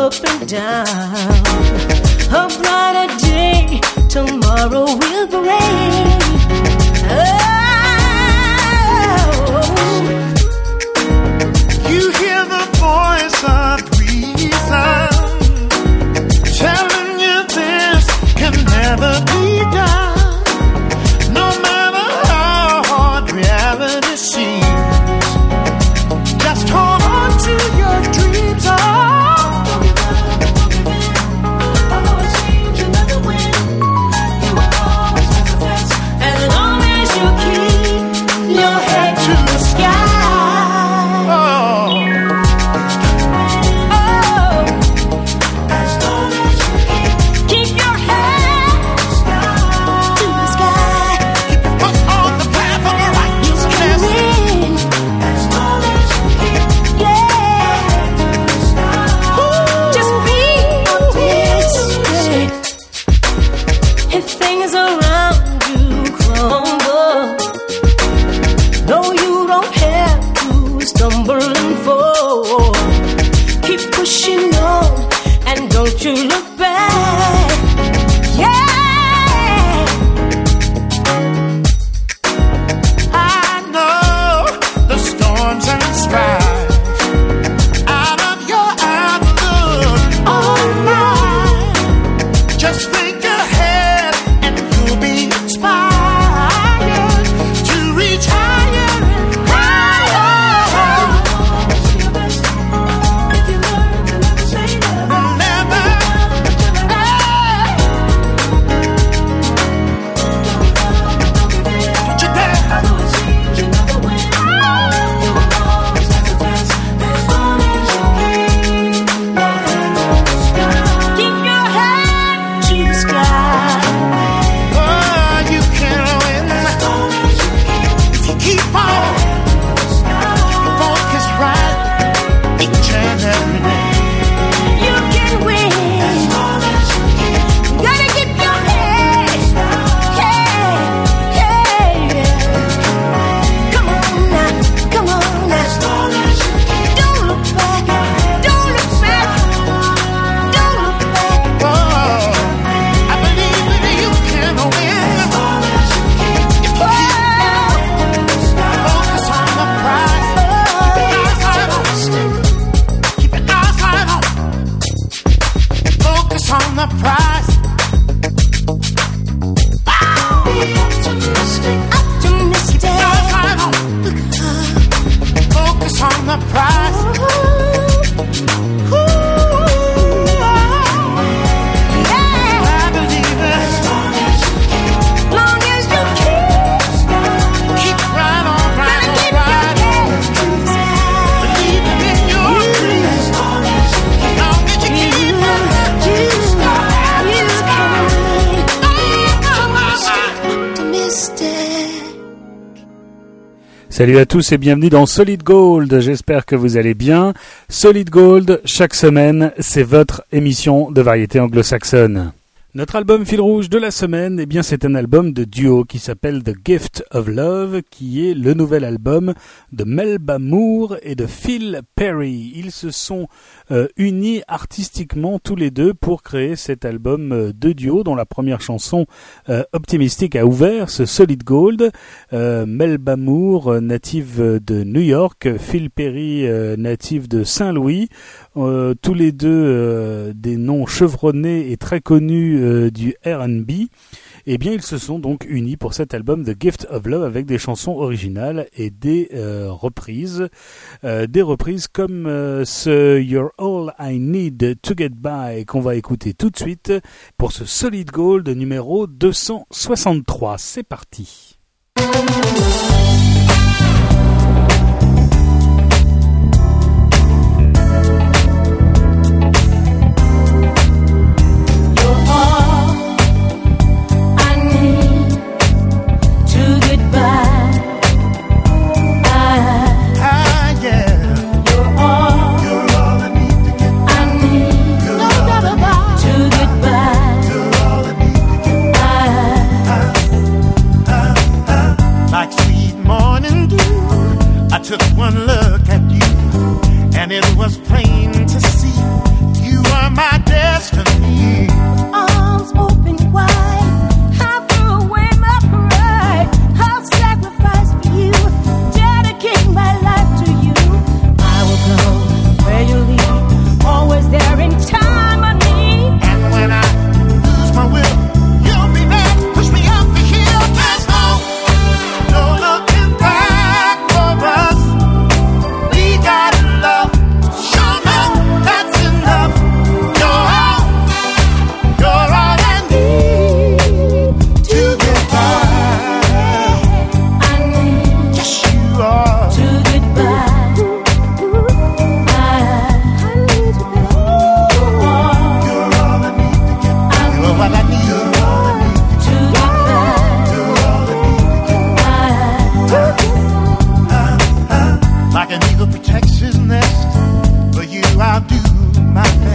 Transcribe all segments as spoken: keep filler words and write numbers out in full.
up and down. A brighter day tomorrow will bring. Oh, you hear the voice of reason telling you this can never be done. No matter how hard reality seems, just hold on to your dreams. Oh, Salut à tous et bienvenue dans Solid Gold, j'espère que vous allez bien. Solid Gold, chaque semaine, c'est votre émission de variété anglo-saxonne. Notre album fil rouge de la semaine, eh bien c'est un album de duo qui s'appelle The Gift of Love, qui est le nouvel album de Melba Moore et de Phil Perry. Ils se sont euh, unis artistiquement tous les deux pour créer cet album euh, de duo dont la première chanson euh, Optimistic a ouvert ce Solid Gold. Euh, Melba Moore, euh, native de New York, Phil Perry, euh, native de Saint-Louis. Euh, tous les deux euh, des noms chevronnés et très connus euh, du R and B, eh bien ils se sont donc unis pour cet album The Gift of Love avec des chansons originales et des euh, reprises, euh, des reprises comme euh, ce You're All I Need to Get By qu'on va écouter tout de suite pour ce Solid Gold numéro deux cent soixante-trois. C'est parti. Like sweet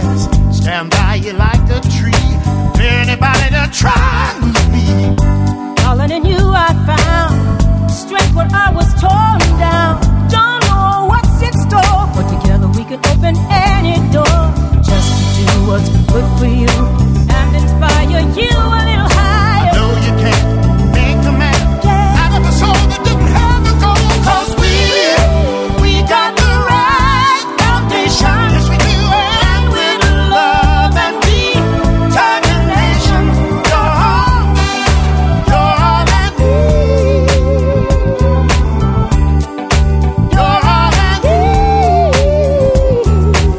yes, stand by you like a tree. Anybody to try with me. Darling, in you I found strength when I was torn down. Don't know what's in store, but together we can open any door. Just to do what's good for you and inspire you a little higher. No, you can't make a man yeah. out of a soul that didn't have a goal. Cause we, we got the right foundation. Yes, we do. And with love and determination, you're all, you're all I need. You're all I need.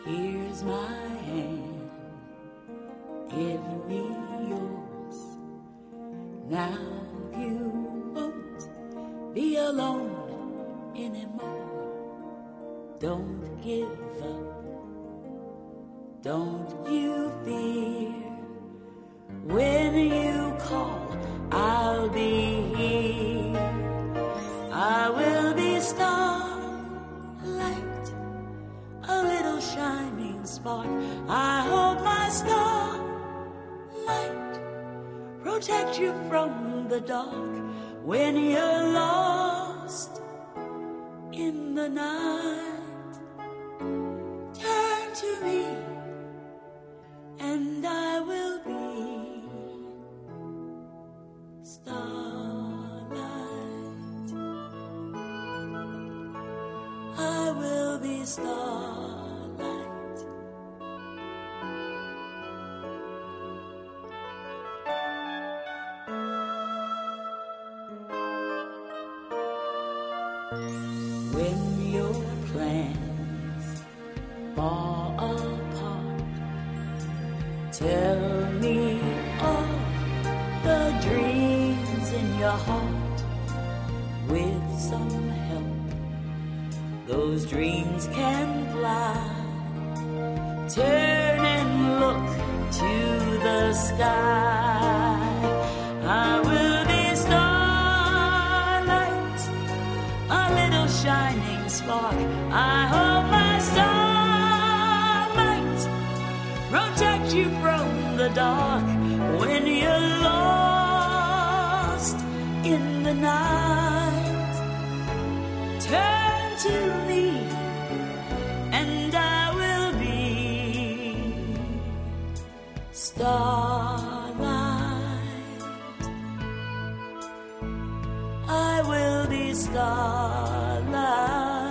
Here's my hand, give me yours. Now you won't be alone anymore. Don't give up, don't you fear. When you call, I'll be here. I will be starlight, a little shining spark. I hope my star might protect you from the dark when you're lost in the night. Turn to me and I will be starlight. I will be starlight. When your plans fall apart, tell me all the dreams in your heart. With some help, those dreams can fly. Turn and look to the sky. I will be starlight, a little shining spark. I hope my star might protect you from the dark when you're lost in the night. Turn to me and I will be starlight. I will be starlight.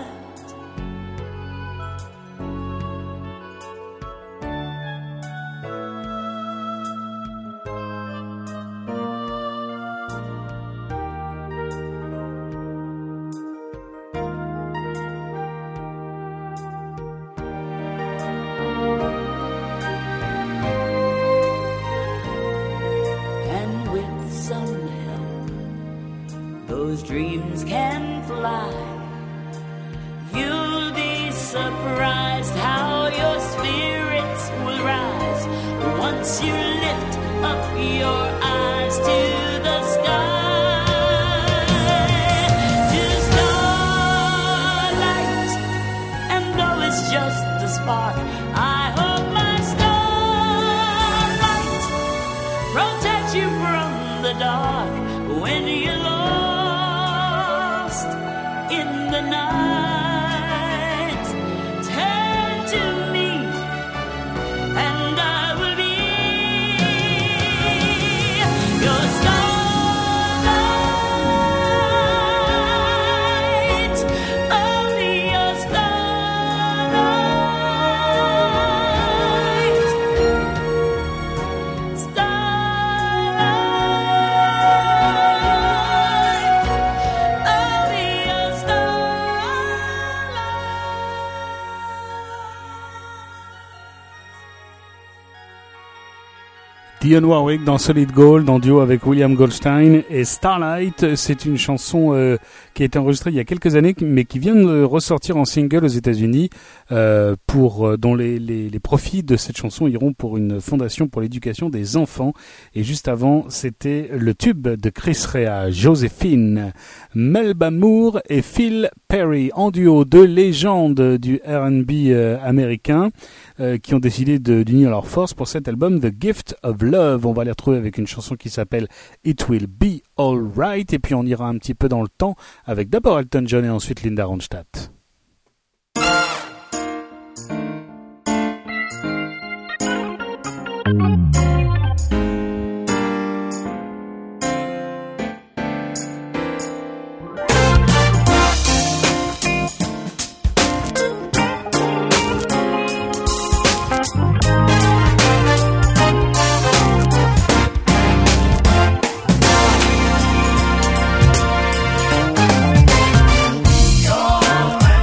Dreams can fly. You'll be surprised how your spirits will rise once you lift up your eyes to the sky. To starlight, and though it's just a spark, I hope my star might protect you from the dark when you're lost in the night. Turn to me and I will be your starlight. I'll be your starlight. Starlight. I'll be your Dionne Warwick dans Solid Gold en duo avec William Goldstein et Starlight. C'est une chanson euh, qui a été enregistrée il y a quelques années mais qui vient de ressortir en single aux États-Unis euh, pour euh, dont les, les, les profits de cette chanson iront pour une fondation pour l'éducation des enfants. Et juste avant, c'était le tube de Chris Rea, Joséphine. Melba Moore et Phil Perry en duo, deux légendes du R and B euh, américain euh, qui ont décidé de, d'unir leurs forces pour cet album The Gift of Love. On va les retrouver avec une chanson qui s'appelle It Will Be Alright et puis on ira un petit peu dans le temps avec d'abord Elton John et ensuite Linda Ronstadt. Alright.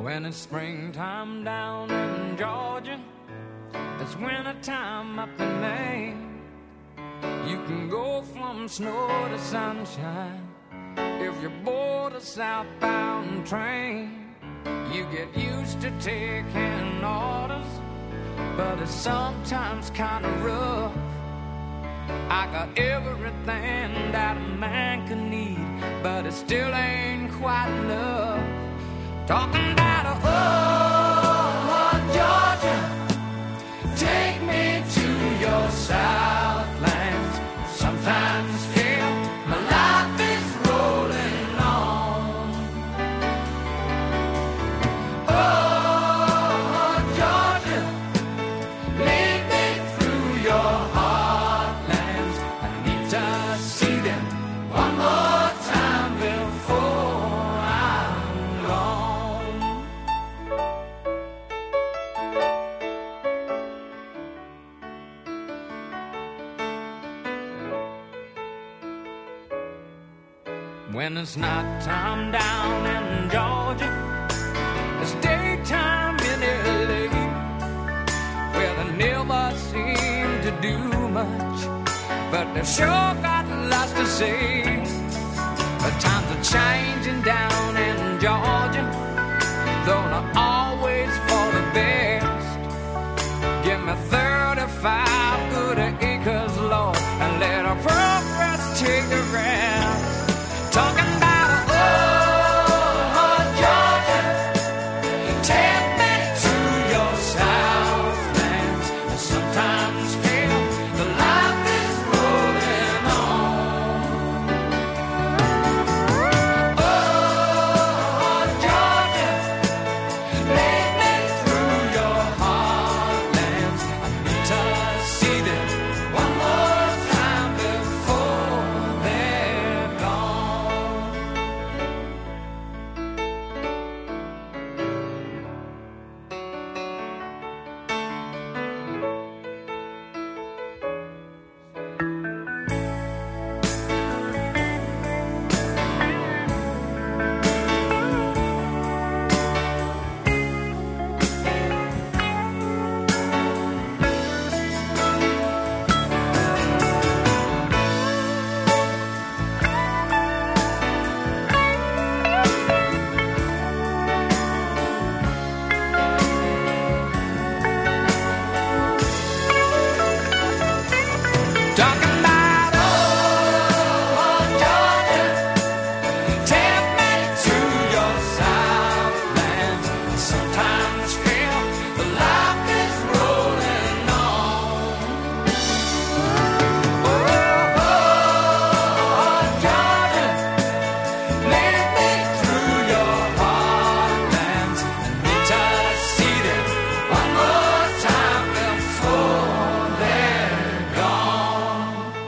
When it's springtime down in Georgia, it's wintertime up in Maine. You can go from snow to sunshine if you board a southbound train. You get used to taking orders, but it's sometimes kind of rough. I got everything that a man can need, but it still ain't quite enough. Talking about a oh, Georgia, take me to your Southlands. Sometimes feel my life is rolling on. Oh, Georgia, lead me through your heartlands. I need to see them one more time before I'm gone. When it's nighttime down in Georgia, it's daytime in L A, where they never seem to do much, but they sure got lots to say. The times are changing down in Georgia, though not always for the best. Give me thirty-five good acres, Lord, and let our progress take the rest. Talking about a oh, Georgia, take me to your Southlands. I sometimes feel the life is rolling on. Oh, Georgia, lead me through your heartlands. I need to see them one more time before they're gone. Talking about oh, Georgia, take me to your Southlands. Sometimes feel the life is rolling on. Oh, oh, Georgia, lead me through your heartlands. I need to see them one more time before they're gone.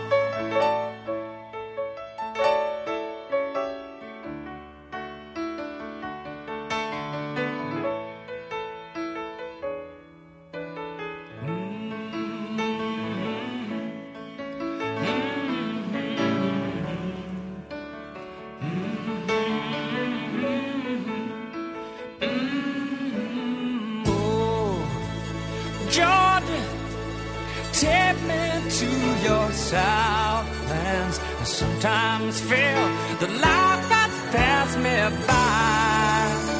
Oh, Georgia, take me to your Southlands. I sometimes feel the life that's passed me by.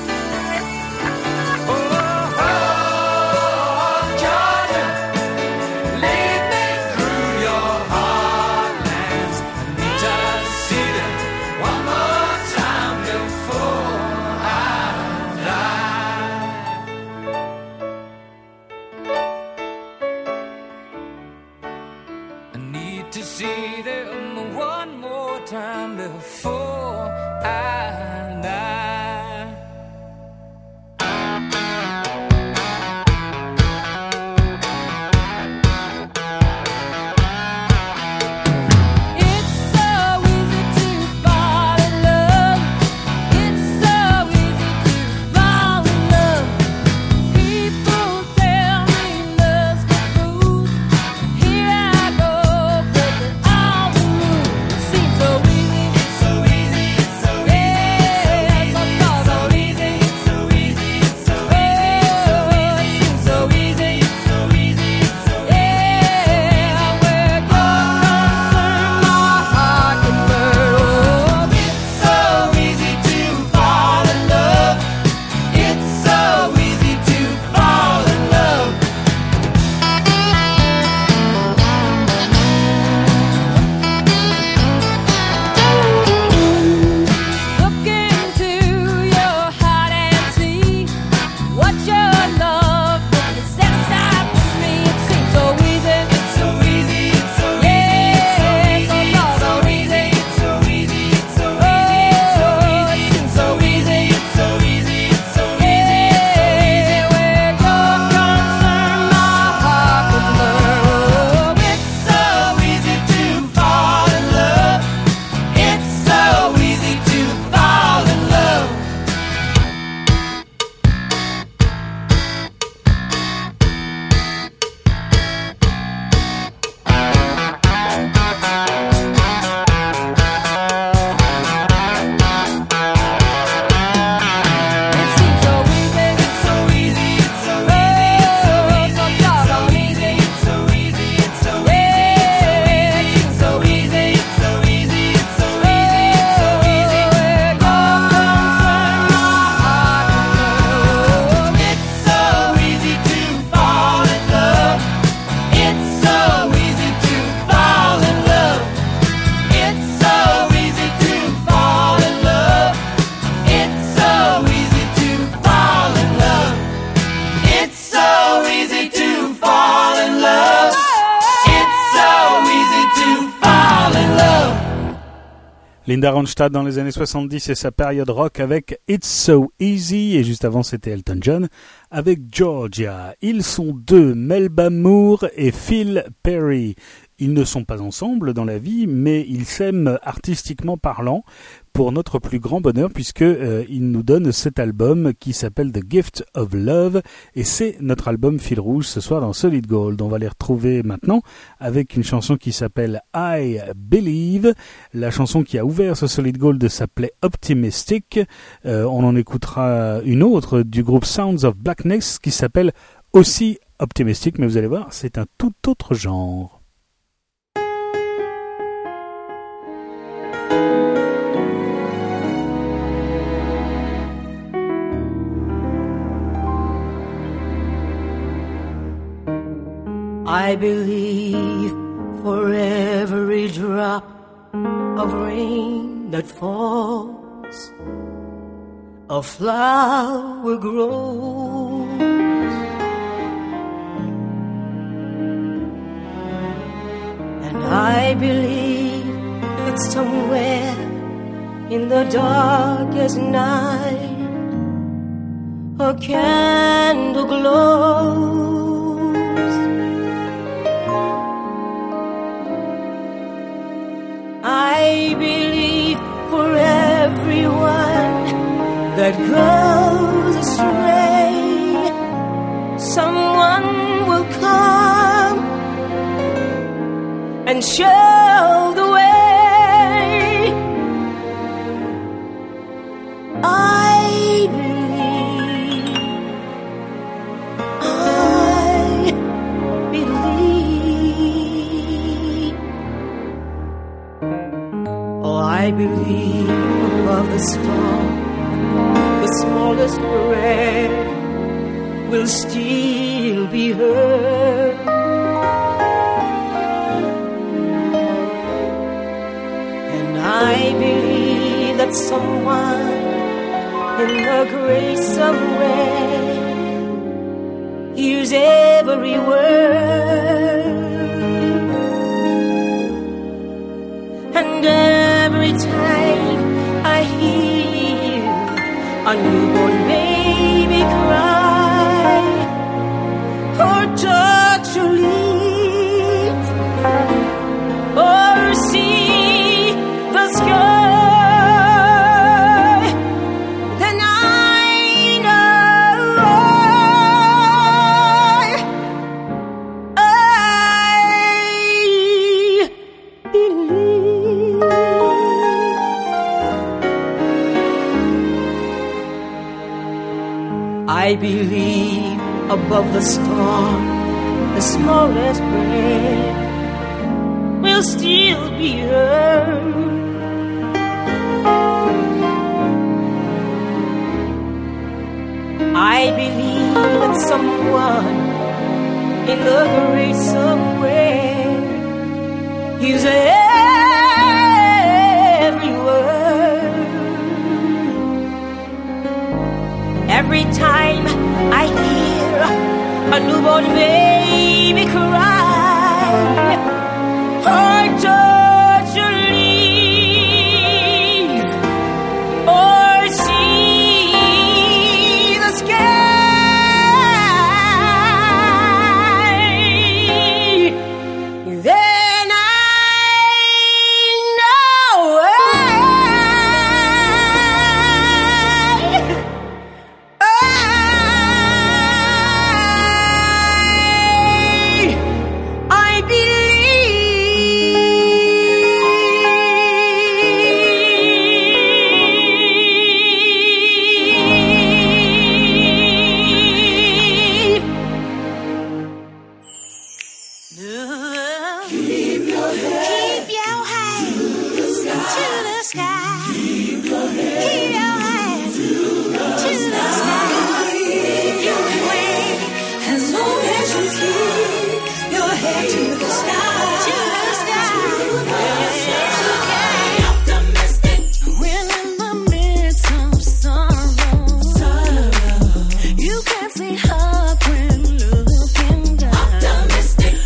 Oh, oh, Georgia, lead me through your heartlands. I need to see them one more time before I die. I need to see them one more time before I die. It's so easy to fall in love. It's so easy to fall in love. People tell me love's for fools. Here I go, breaking all the rules. It seems so easy, it's so easy, it's so easy. Linda Ronstadt dans les années soixante-dix et sa période rock avec It's So Easy, et juste avant c'était Elton John avec Georgia. Ils sont deux, Melba Moore et Phil Perry. Ils ne sont pas ensemble dans la vie, mais ils s'aiment artistiquement parlant pour notre plus grand bonheur, puisque euh, ils nous donnent cet album qui s'appelle The Gift of Love, et c'est notre album fil rouge ce soir dans Solid Gold. On va les retrouver maintenant avec une chanson qui s'appelle I Believe. La chanson qui a ouvert ce Solid Gold s'appelait Optimistic. Euh, on en écoutera une autre du groupe Sounds of Blackness qui s'appelle aussi Optimistic, mais vous allez voir, c'est un tout autre genre. I believe for every drop of rain that falls, a flower grows. And I believe that somewhere in the darkest night, a candle glows. I believe for everyone that goes astray, someone will come and show the way. I believe, I believe. Oh, I believe above the storm, the smallest prayer will still be heard. And I believe that someone in the grace somewhere hears every word. And every time I hear a newborn baby cry, or touch a leaf, or see the sky, then I know I, I believe. I believe above the storm, the smallest prayer will still be heard. I believe that someone in the great somewhere hears every word. Every time I hear a newborn baby cry, or touch a leaf, or see the sky, then I know I, I, I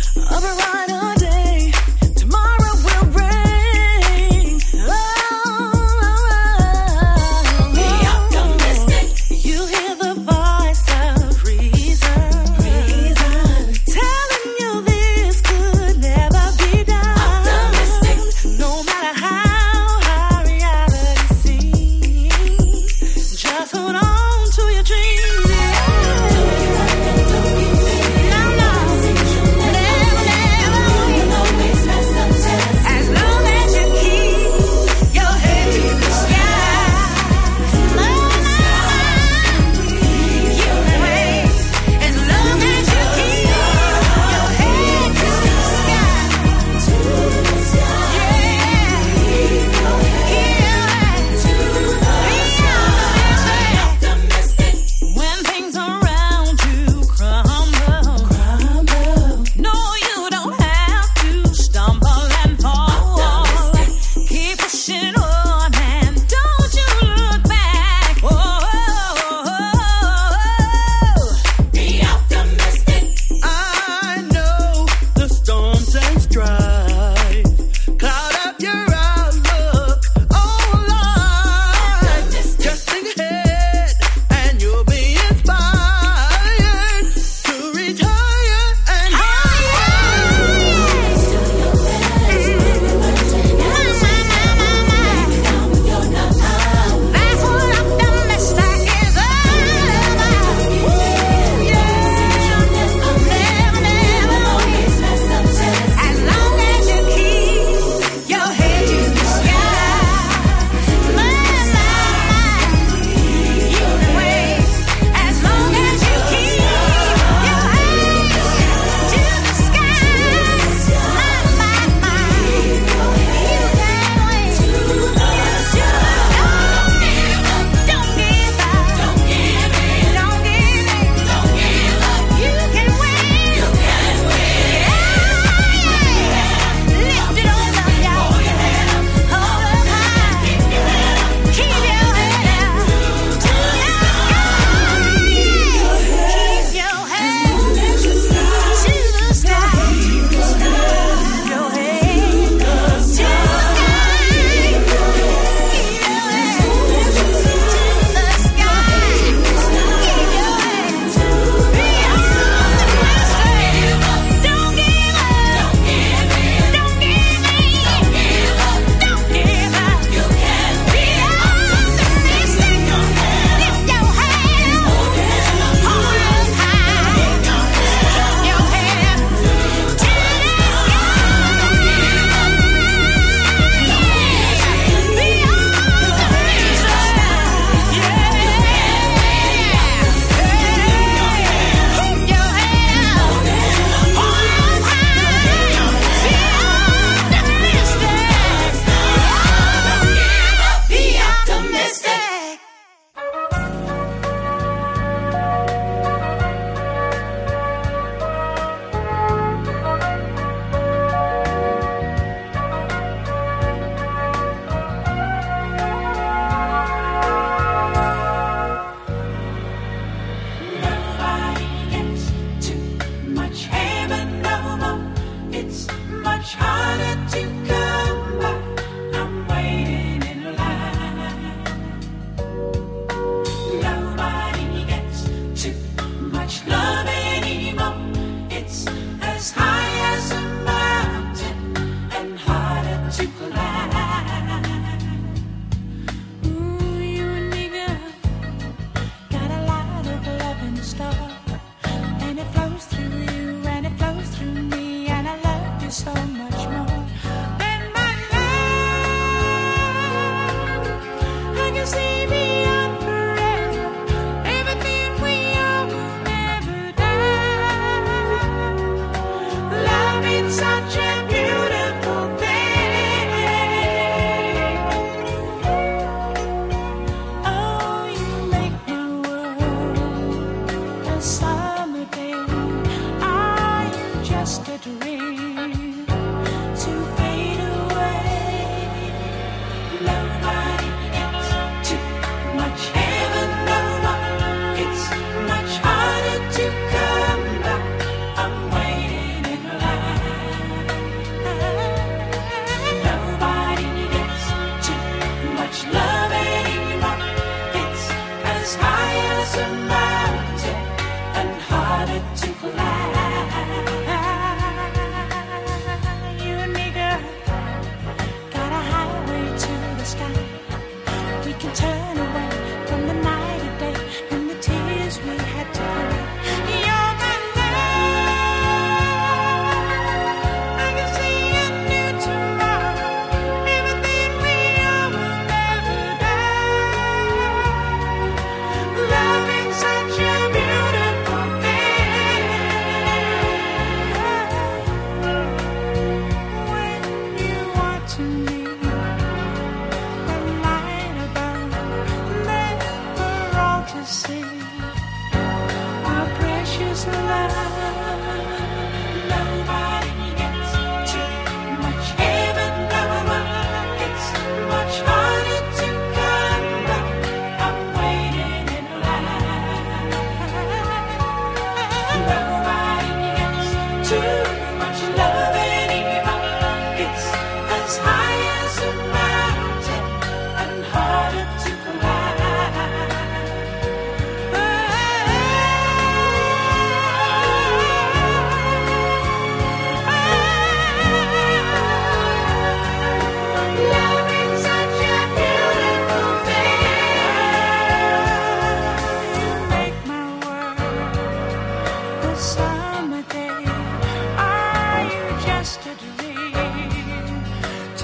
Tomorrow will bring, oh, can turn away from the night of day and the tears we had to cry. You're my love. I can see a new tomorrow. Everything we are will never die. Love is such a beautiful thing. When you are to me, the light above, never all to see. Our precious love, nobody gets too much heaven. No one gets much harder to come by. I'm waiting in line. Nobody gets too much love anymore. It's as high as a mountain and harder to Love is such a beautiful thing. You make my world a summer day. Are you just a dream to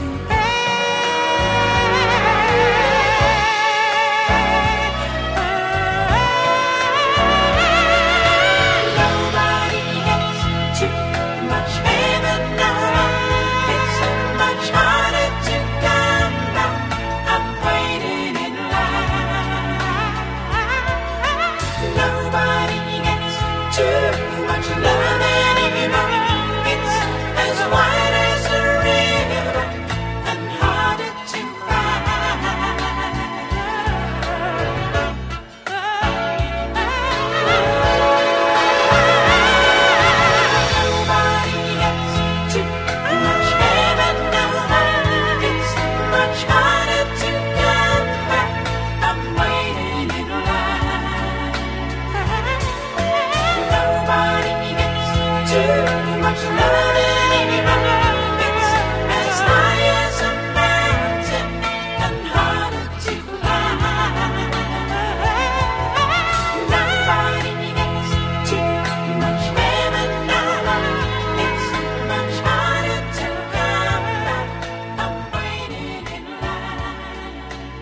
Nobody gets too much heaven. No, it's much harder to come by. I'm waiting in line. Nobody gets too much love anymore. It's as wide as a river and harder to Nobody gets too much heaven. No, it's much harder to come back. I'm waiting in line. Nobody gets too much love anymore. It's as high as a mountain and harder to climb. Nobody gets too much heaven. No, it's much harder to come back. I'm waiting in line.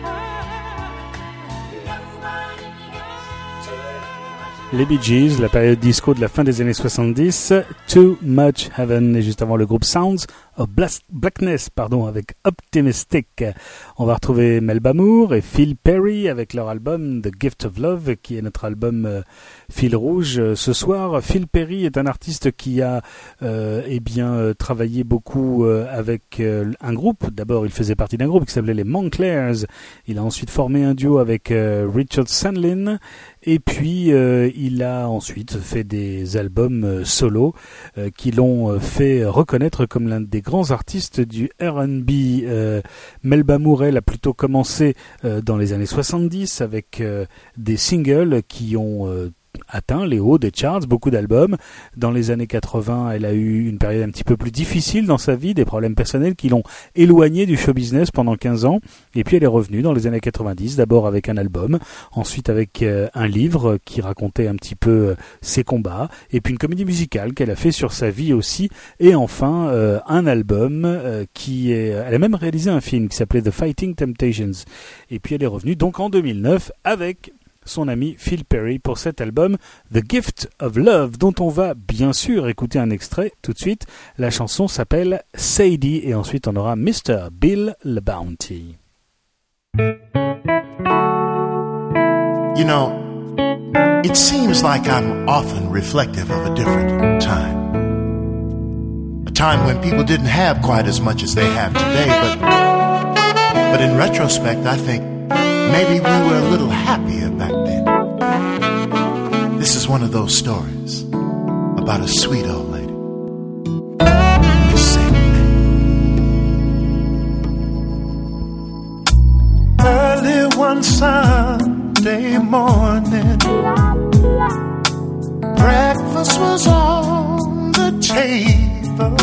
Nobody gets too much. Les Bee Gees, la période disco de la fin des années soixante-dix, Too Much Heaven, et juste avant le groupe Sounds of Blas- Blackness, pardon, avec Optimistic. On va retrouver Melba Moore et Phil Perry avec leur album The Gift of Love, qui est notre album euh, fil rouge euh, ce soir. Phil Perry est un artiste qui a euh, eh bien euh, travaillé beaucoup euh, avec euh, un groupe. D'abord, il faisait partie d'un groupe qui s'appelait les Montclairs. Il a ensuite formé un duo avec euh, Richard Sandlin. Et puis, euh, il a ensuite fait des albums euh, solo euh, qui l'ont euh, fait reconnaître comme l'un des grands artistes du R and B. Euh, Melba Moore, elle a plutôt commencé euh, dans les années soixante-dix avec euh, des singles qui ont euh, atteint les hauts des charts, beaucoup d'albums. Dans les années quatre-vingts, elle a eu une période un petit peu plus difficile dans sa vie, des problèmes personnels qui l'ont éloignée du show business pendant quinze ans. Et puis elle est revenue dans les années quatre-vingt-dix, d'abord avec un album, ensuite avec euh, un livre qui racontait un petit peu euh, ses combats, et puis une comédie musicale qu'elle a fait sur sa vie aussi, et enfin euh, un album euh, qui est... Elle a même réalisé un film qui s'appelait The Fighting Temptations. Et puis elle est revenue donc en deux mille neuf avec son ami Phil Perry pour cet album The Gift of Love, dont on va bien sûr écouter un extrait tout de suite. La chanson s'appelle Sadie et ensuite on aura mister Bill LeBounty. You know, it seems like I'm often reflective of a different time. A time when people didn't have quite as much as they have today, but but in retrospect, I think maybe we were a little happier back then. This is one of those stories about a sweet old lady. Early one Sunday morning, breakfast was on the table.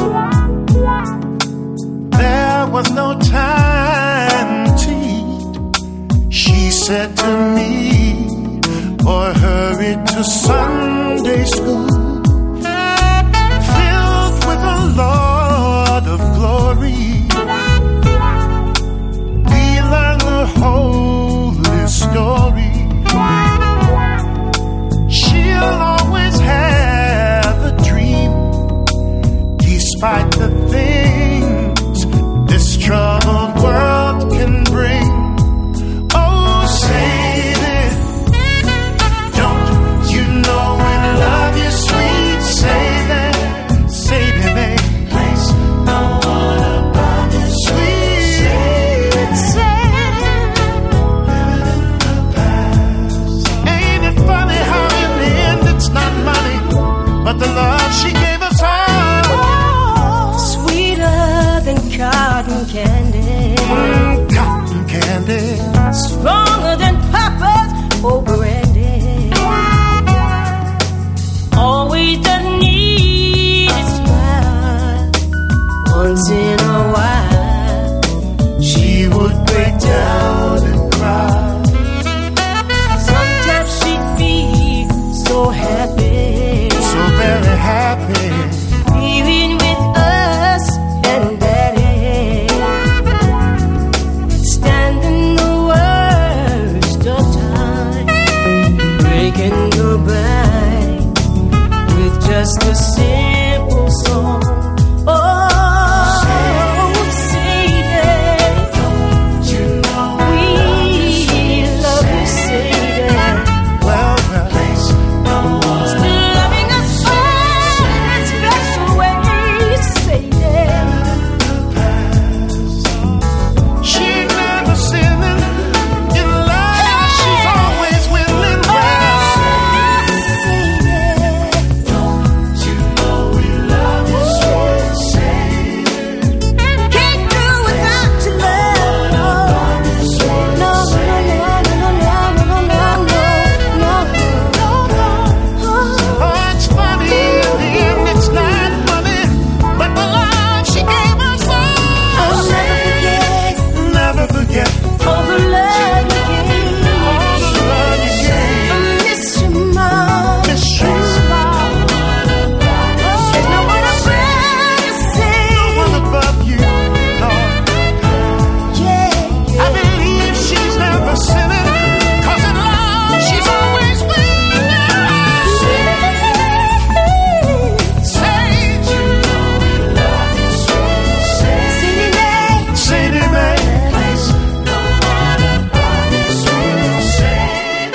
There was no time to eat. She said to me, boy, hurry to Sunday school, filled with a Lord of glory. We learn the holy story. She'll always have a dream, despite the things this troubled world can bring. Oh, say it, don't you know we love you, sweet? Say that, say to me, place no one above you, sweet. Say it, living in the past. Ain't it funny how in the end it's not money, but the love she gave us all. Oh, sweeter than cotton candy, mm, cotton candy, stronger than Papa's old brandy. Always the needed smile. Once in a while, she would break down and cry. sometimes she'd be so happy, So very happy. being with us and Daddy, standing the worst of time, breaking the bank with just a simple song. Oh, say that, You know we love you, say that. well, well, place no one. Still loving us all in special ways, say that. She never sinning in love. She's always winning well. You know we love you, sweet. Say Can't do without your love. No, no, no, no, no, no, no, no, no, no, no. oh, it's funny in the end it's not money, but the love she gave us I'll all. never forget Never forget all the love you gave. all the love you gave. I miss you, Mom. Miss you. There's no one around to say, No one above you, Lord. yeah. I believe she's never sinning, 'cause in love she's always winning. Say you know we love you, sweet. Say say to me, place no one above you, sweet. Say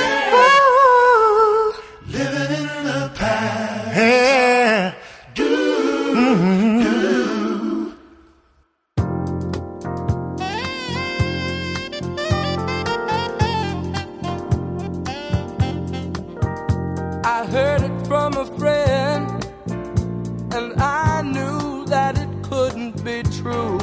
living in the past. Yeah, do. Mm-hmm. I heard it from a friend, and I knew that it couldn't be true.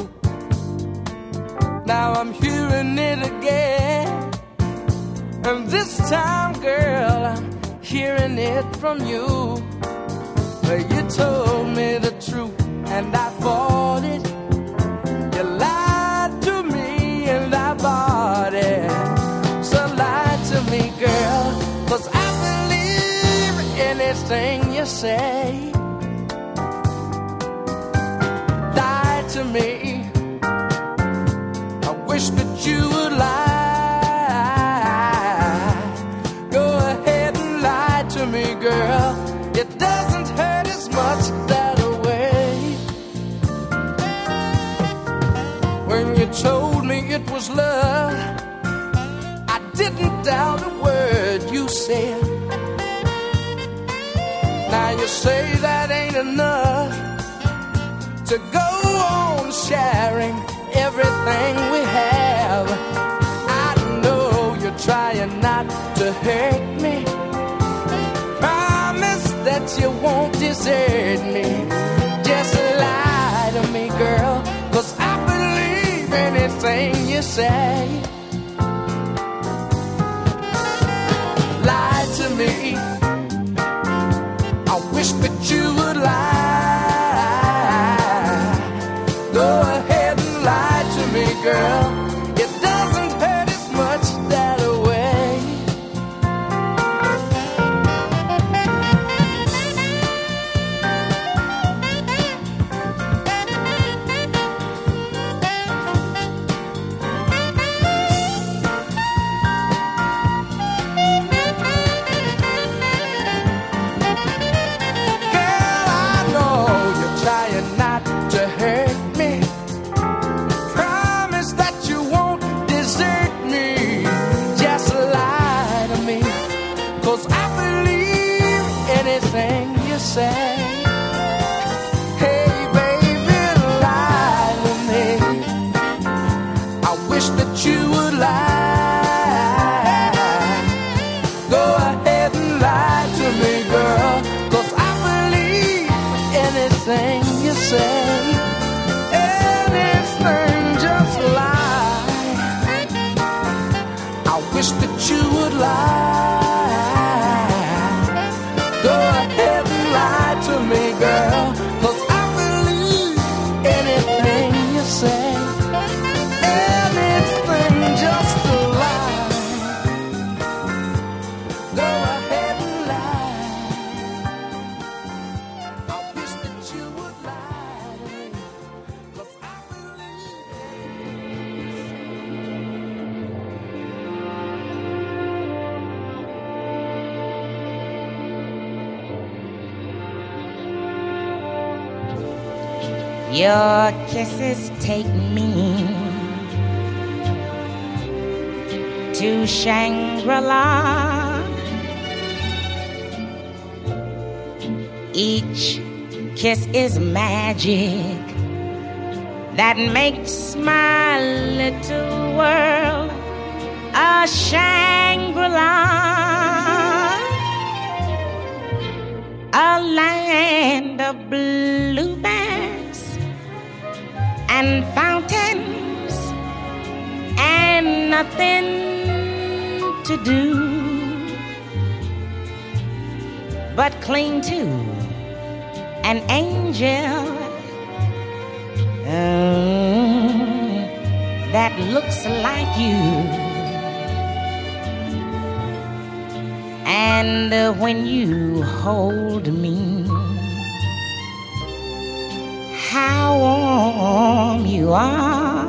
Now I'm hearing it again, and this time, girl, I'm hearing it from you. Well, you told me the truth, and I fought it. You lied to me, and I bought it. So lie to me, girl, 'cause I believe anything you say. Lie to me. I wish that you would lie. Go ahead and lie to me, girl. It doesn't hurt as much that way. When you told me it was love, I didn't doubt a word you said. Now you say that ain't enough to go on sharing everything we have. I know you're trying not to hurt me. Promise that you won't desert me. Just lie to me, girl, 'cause I believe anything you say. Lie to me. I wish that you would lie. Go ahead and lie to me, girl. It doesn't hurt as much that way. say, hey baby, lie to me. I wish that you would lie. Go ahead and lie to me, girl, 'cause I believe anything you say. Anything, just lie. I wish that you would lie. Go ahead and lie to me, girl, 'cause I believe anything you say. Anything, just a lie. Go ahead and lie. I wish that you would lie to me, 'cause I Your kisses take me to Shangri-La. Each kiss is magic that makes my little world a Shangri-La, a land of bluebirds and fountains and nothing to do but cling to an angel um, that looks like you. And uh, when you hold me, how warm you are.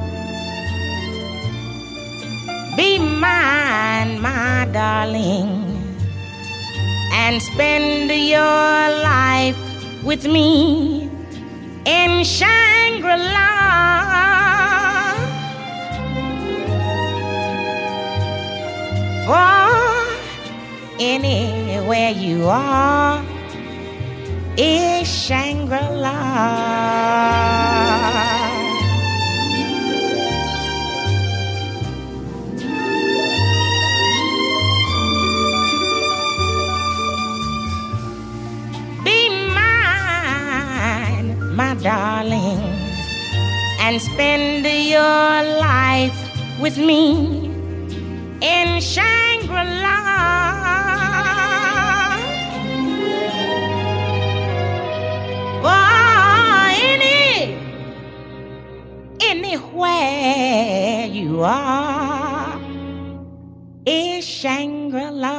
Be mine, my darling, and spend your life with me in Shangri-La. For anywhere you are is Shangri-La. Be mine, my darling, and spend your life with me in Shangri-La. Anywhere you are is Shangri-La.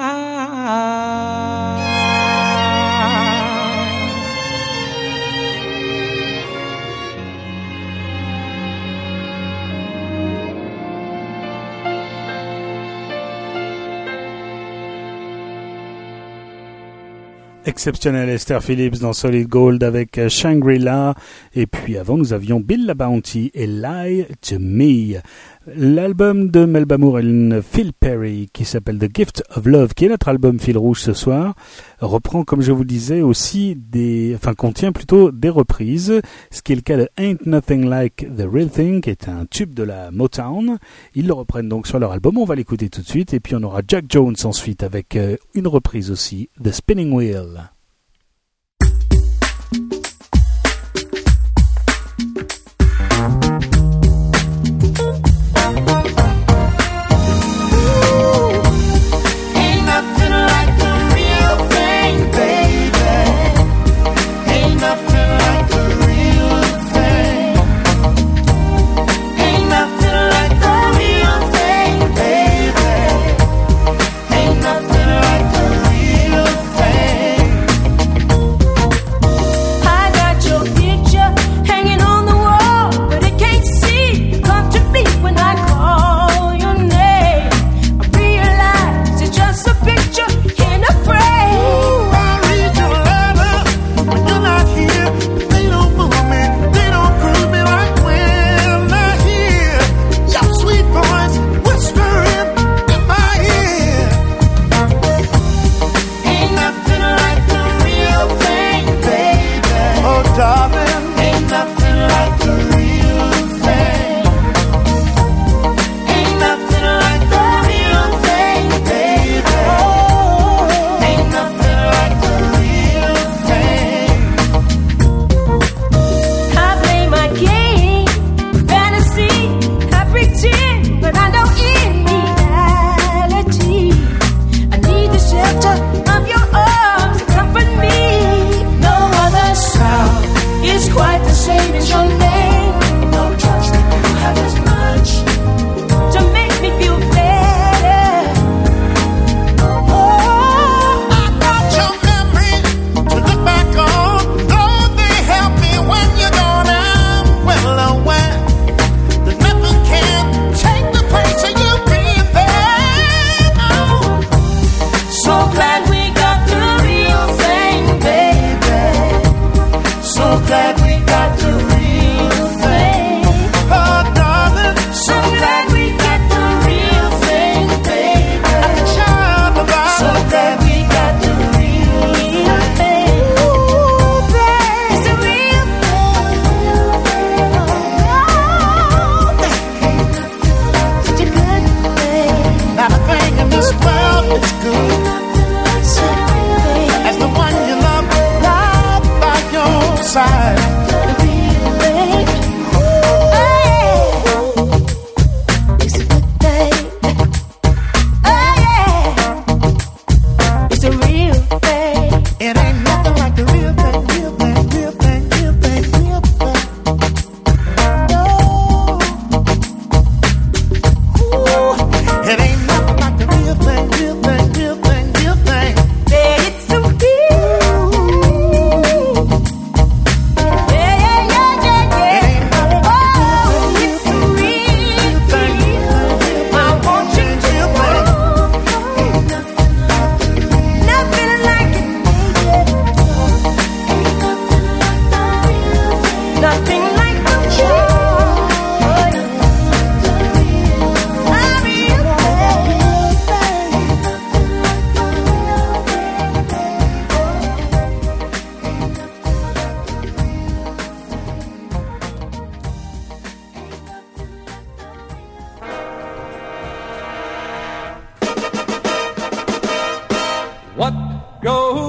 Exceptionnel Esther Phillips dans Solid Gold avec Shangri-La. Et puis avant, nous avions Bill La Bounty et Lie to Me. L'album de Melba Moore et Phil Perry, qui s'appelle The Gift of Love, qui est notre album fil rouge ce soir, reprend, comme je vous disais, aussi des, enfin, contient plutôt des reprises, ce qui est le cas de Ain't Nothing Like the Real Thing, qui est un tube de la Motown. Ils le reprennent donc sur leur album, on va l'écouter tout de suite, et puis on aura Jack Jones ensuite avec une reprise aussi, The Spinning Wheel. Ain't nothing like the real thing.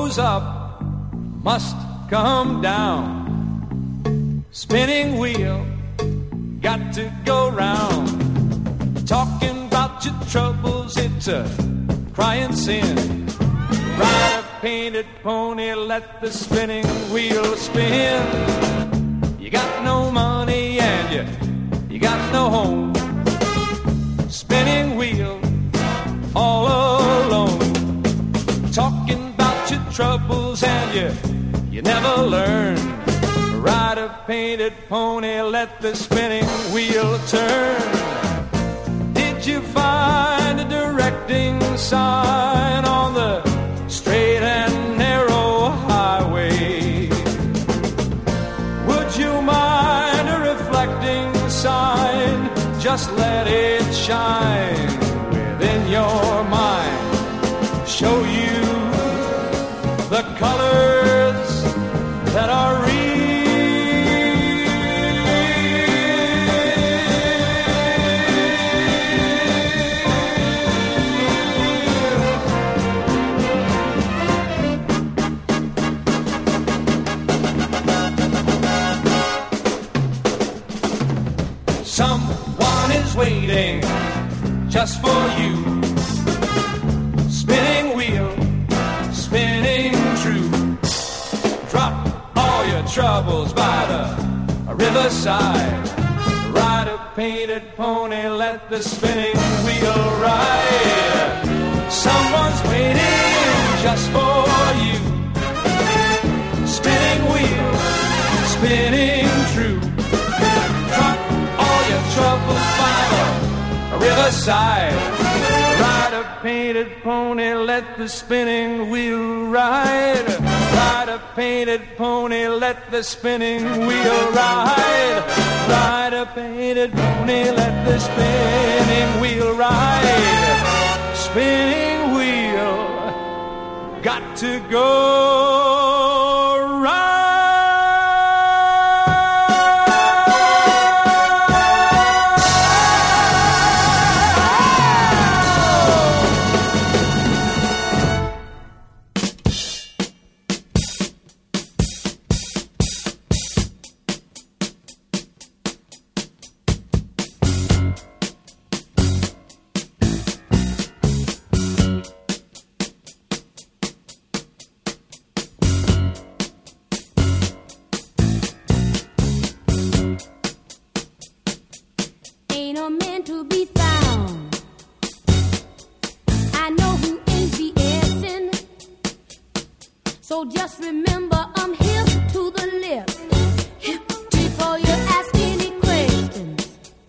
goes up must come down. Spinning wheel, got to go round. Talking about your troubles, it's a crying sin. Ride a painted pony, let the spinning wheel spin. You got no money and you, you got no home. Spinning wheel, all alone. Talking about your troubles and you, you never learn. Ride a painted pony, let the spinning wheel turn. Did you find a directing sign on the straight and narrow highway? Would you mind a reflecting sign? Just let it shine within your mind. Show you the colors that are real. Someone is waiting just for you. Spinning wheel, spinning true. Drop all your troubles by the riverside. Ride a painted pony, let the spinning wheel ride. Someone's waiting just for you. Spinning wheel, spinning true. Troubles by the riverside. Ride a painted pony, let the spinning wheel ride. Ride a painted pony, let the spinning wheel ride. Ride a painted pony, let the spinning wheel ride. Spinning wheel, got to go right. So just remember I'm hip to the lips. Hip before you ask any questions.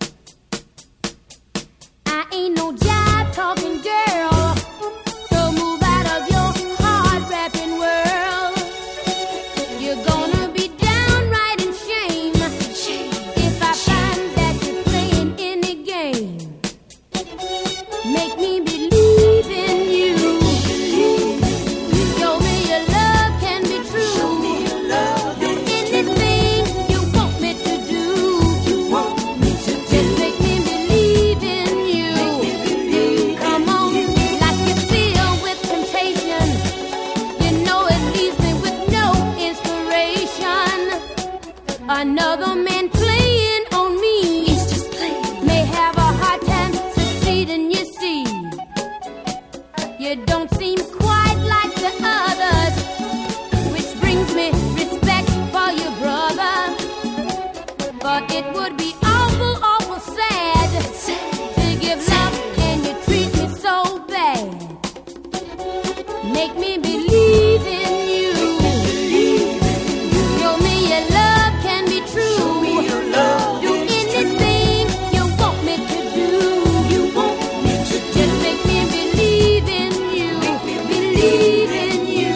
I ain't no jive talking girl. So move out of your hard rapping world. You're gonna be downright in shame if I find that you're playing any game. Make me believe in you. Show me your love can be true. Show me your love. Do anything you want me to do. You want me to do. Just make me believe in you. Come on, like you feel with temptation. You know it leaves me with no inspiration. Another man playing on me. He's just playing. May have a hard time succeeding, you see. You don't seem quite like the others, which brings me respect for your brother. But it would be awful, awful sad to give love and you treat me so bad. Make me believe in you. Show me your love can be true. Do anything you want me to do. Just make me believe in you. Believe in you.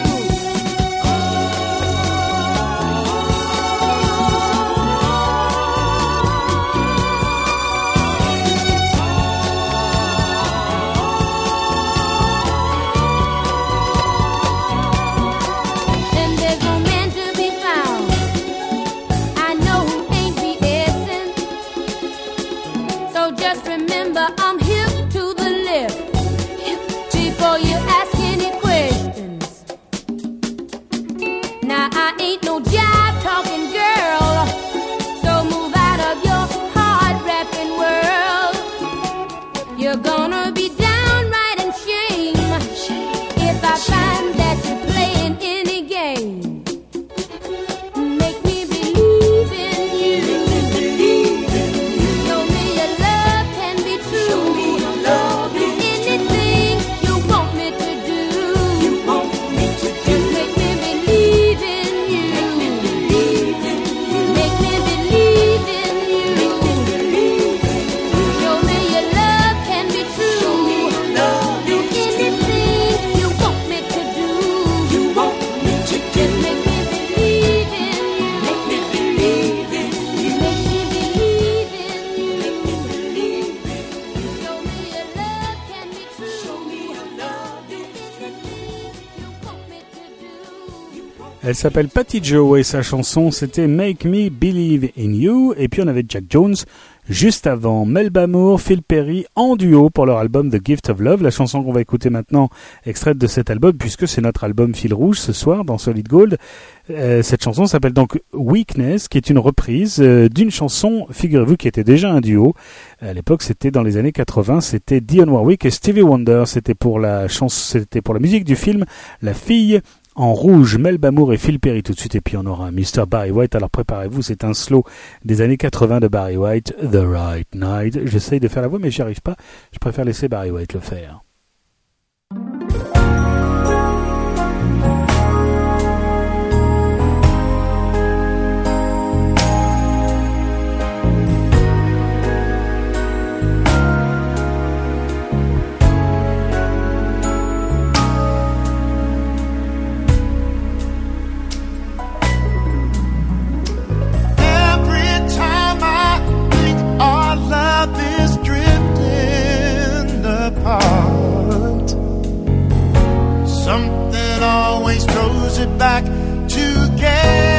Elle s'appelle Patty Joe et sa chanson c'était Make Me Believe in You. Et puis on avait Jack Jones juste avant, Melba Moore, Phil Perry en duo pour leur album The Gift of Love. La chanson qu'on va écouter maintenant, extraite de cet album, puisque c'est notre album Fil Rouge ce soir dans Solid Gold. Euh, cette chanson s'appelle donc Weakness, qui est une reprise euh, d'une chanson, figurez-vous, qui était déjà un duo. À l'époque, c'était dans les années quatre-vingts, c'était Dionne Warwick et Stevie Wonder. C'était pour la chanson, c'était pour la musique du film La Fille en rouge, Melba Moore et Phil Perry tout de suite, et puis on aura mister Barry White. Alors préparez-vous, c'est un slow des années quatre-vingts de Barry White, The Right Night. J'essaye de faire la voix mais j'y arrive pas, je préfère laisser Barry White le faire. Something always throws it back together.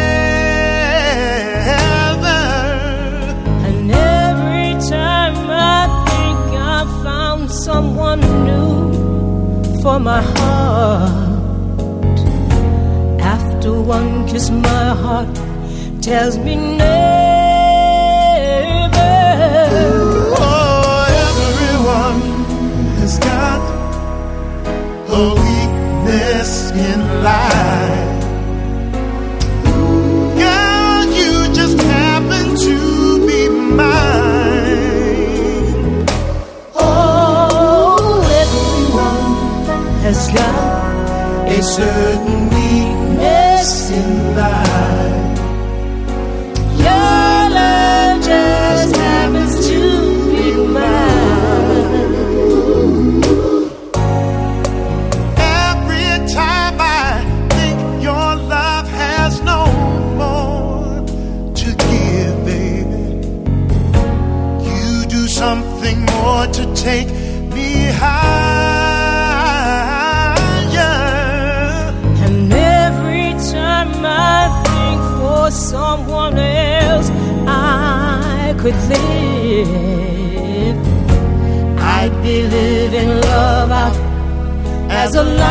And every time I think I found someone new for my heart, after one kiss my heart tells me never. Oh, everyone has got a weakness in life. Girl, you just happen to be mine. Oh, everyone has got A certain weakness in life. your love just happens to be mine. Every time I think your love has no more to give, baby, you do something more to take me higher. And every time I think for someone else I could live, I'd be living love out as a liar.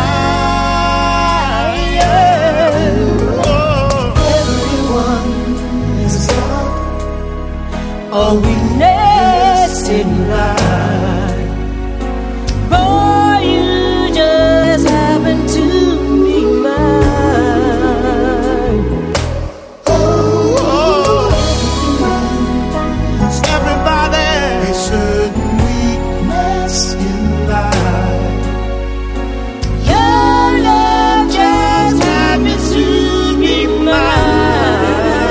Oh, Everyone has got a weakness in life. Boy, you just happen to be mine. oh, everybody, a certain weakness in life. Your love just happens to be mine.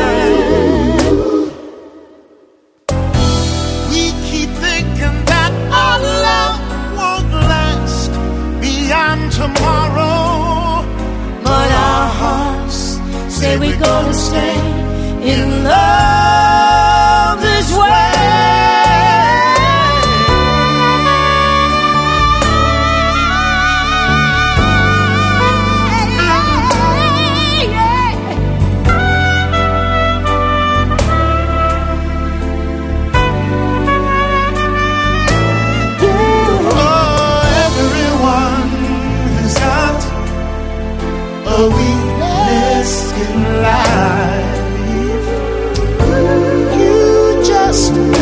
We keep thinking that our love won't last beyond tomorrow, But our hearts say we're gonna stay in love this way. Oh, everyone has got a weakness in life. You just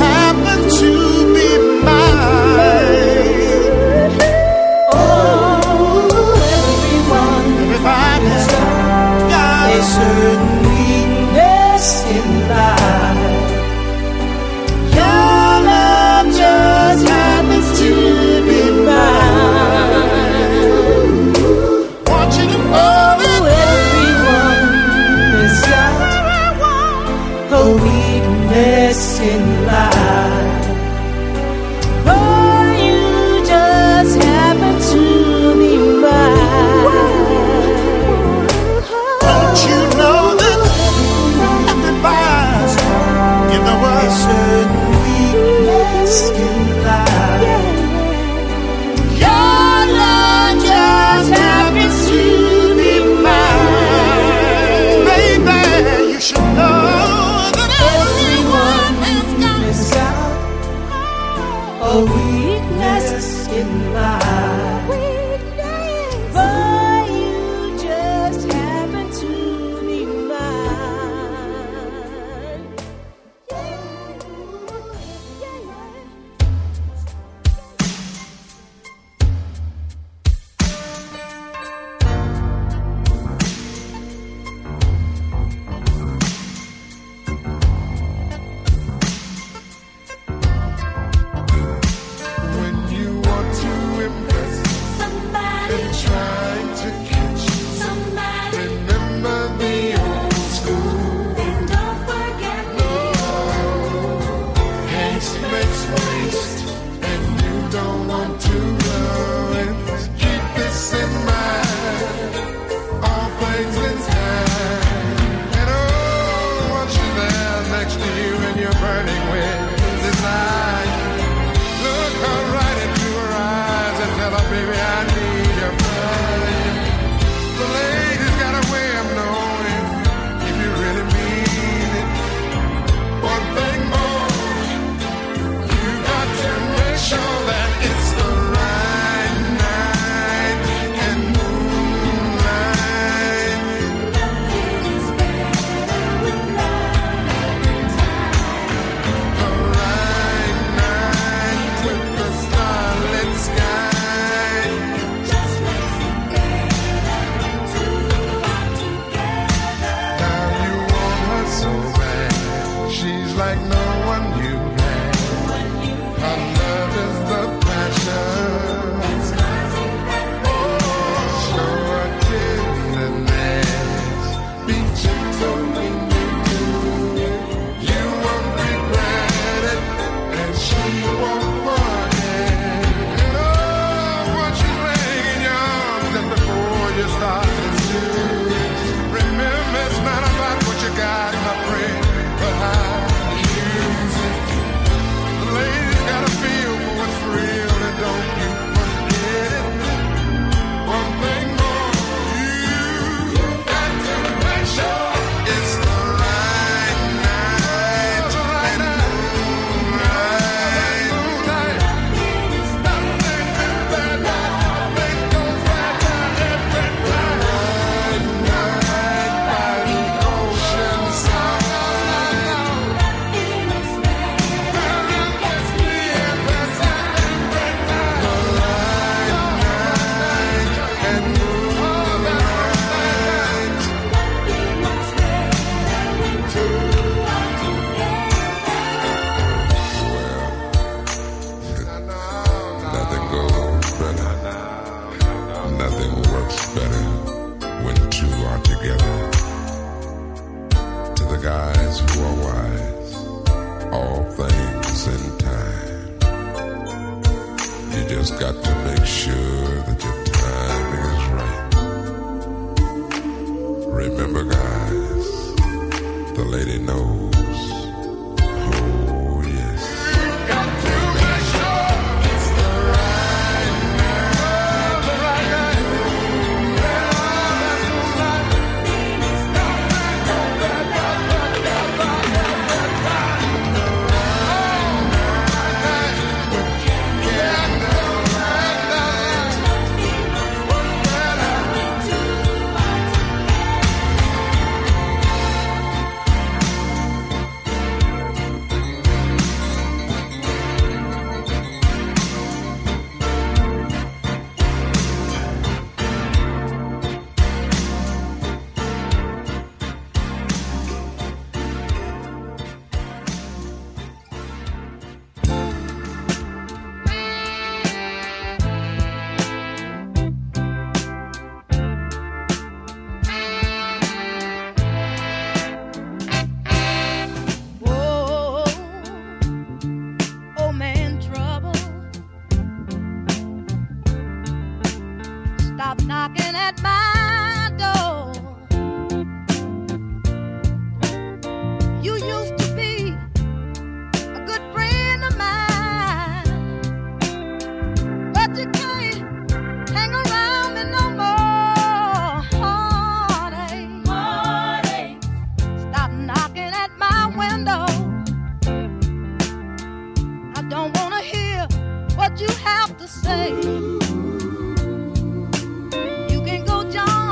I need your body. The lady's got a way of knowing if you really mean it. One thing more, you got to make sure that it's the right night and moonlight. Nothing is better with love every time. The right night with the starlit sky. Just makes it better when two are together. Now you want her so bad. She's like no one you've had. Her love is the passion. Oh, show her tenderness. Be gentle when you do. You won't regret it, and she won't forget. And oh, once you lay in your arms just before you start to snooze, remember it's not about what you got, my friend, but how you use it. The lady's gotta feel for what's real, and don't you forget it. One thing more, you got to make sure it's the right night and moonlight. Nothing is better, nothing goes better every time. Right night by the ocean side. Nothing is better, it gets me every time, every time. The right night and moonlight. Nothing is better when two are together. Nothing goes better. Nothing works better when two are together. To the guys who are wise, all things in time. You just got to make sure that your timing is right. Remember, guys, the lady knows. Oh, yes. Got to make sure it's the right night. The right night. Whoa, oh man, trouble. Stop knocking at my door. You used to be a good friend of mine, but you can't hang around me no more. Heartache, heartache. Stop knocking at my window. I don't wanna hear what you have to say. You can go, John.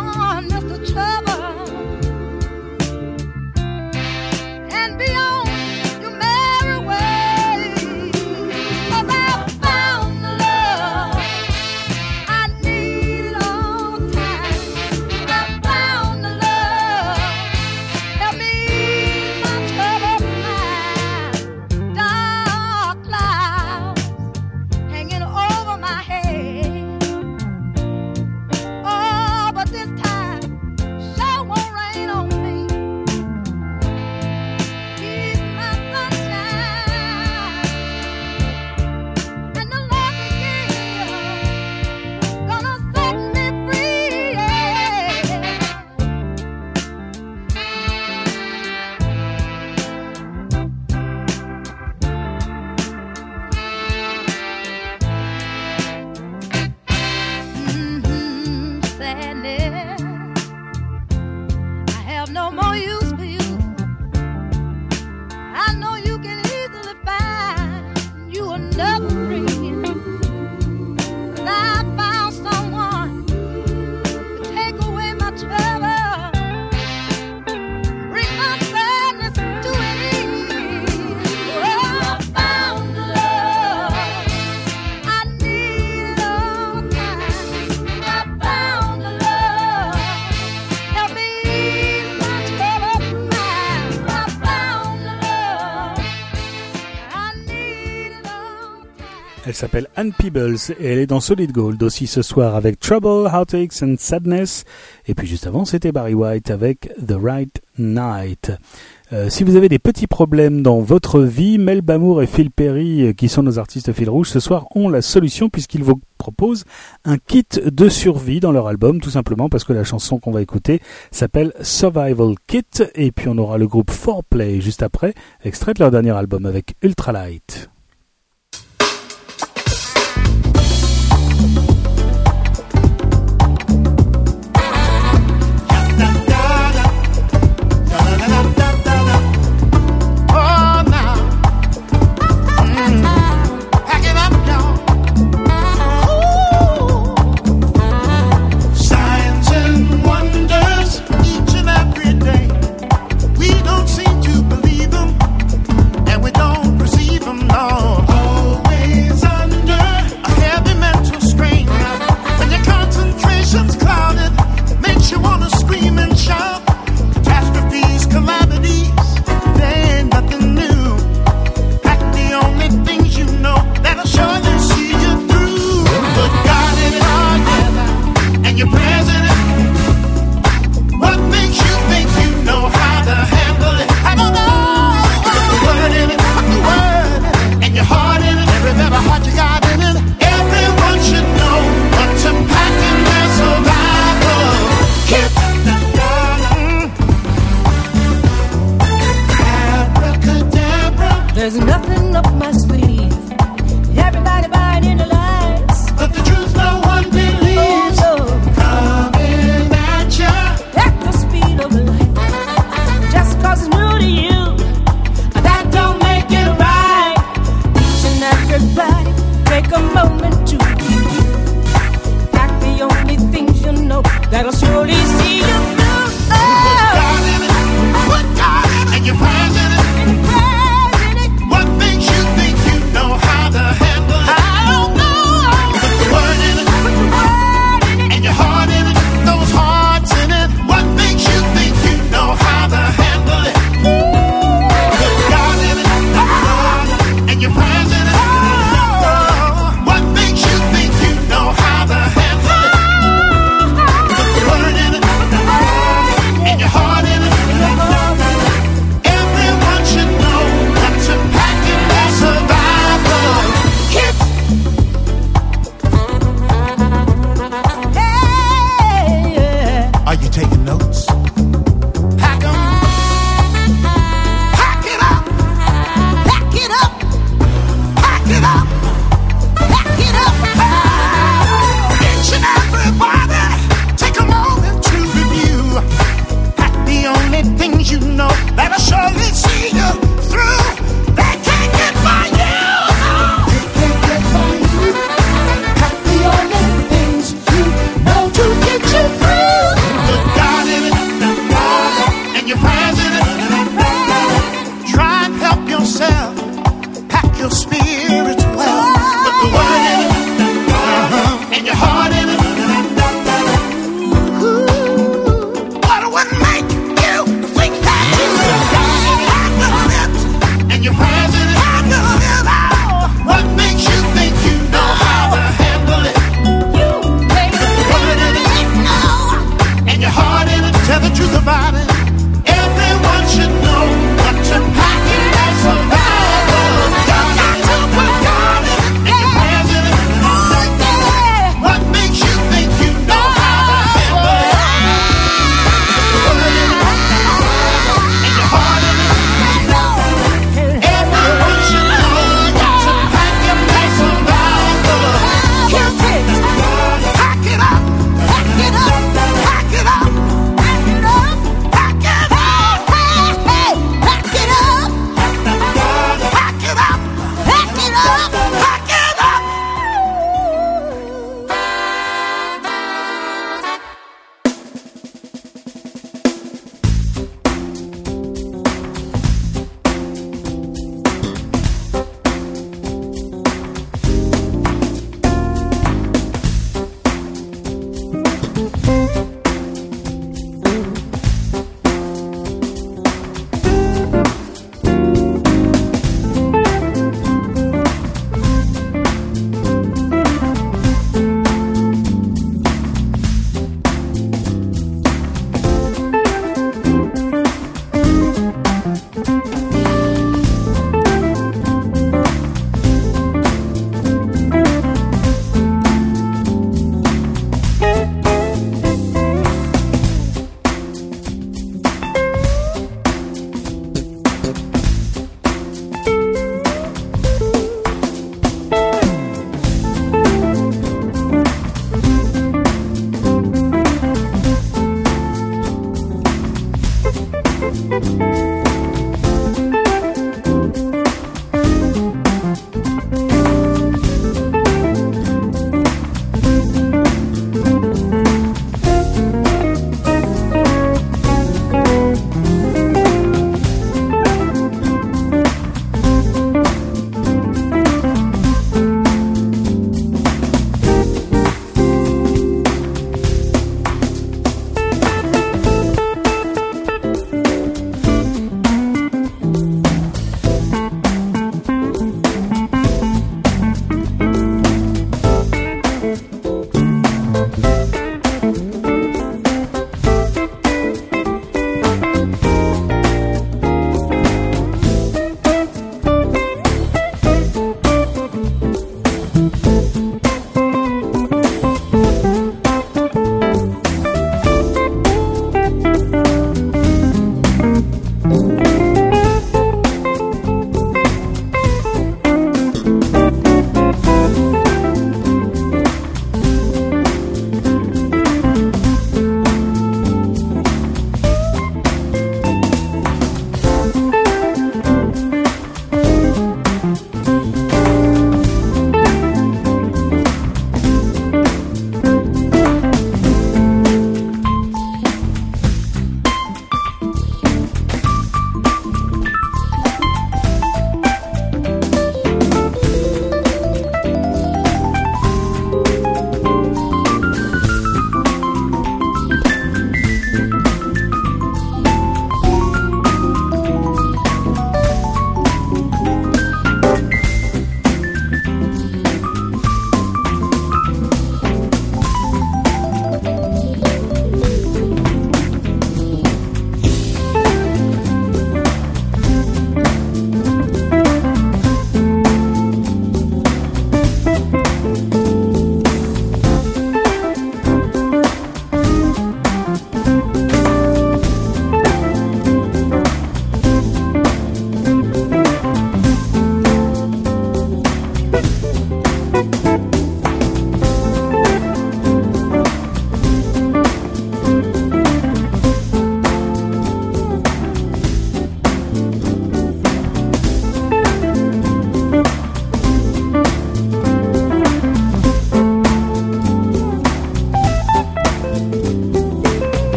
s'appelle Ann Peebles et elle est dans Solid Gold aussi ce soir avec Trouble, Heartaches and Sadness. Et puis juste avant, c'était Barry White avec The Right Night. Euh, si vous avez des petits problèmes dans votre vie, Mel Bamour et Phil Perry, euh, qui sont nos artistes fil rouge, ce soir ont la solution puisqu'ils vous proposent un kit de survie dans leur album, tout simplement parce que la chanson qu'on va écouter s'appelle Survival Kit. Et puis on aura le groupe four play juste après, extrait de leur dernier album avec Ultralight. No.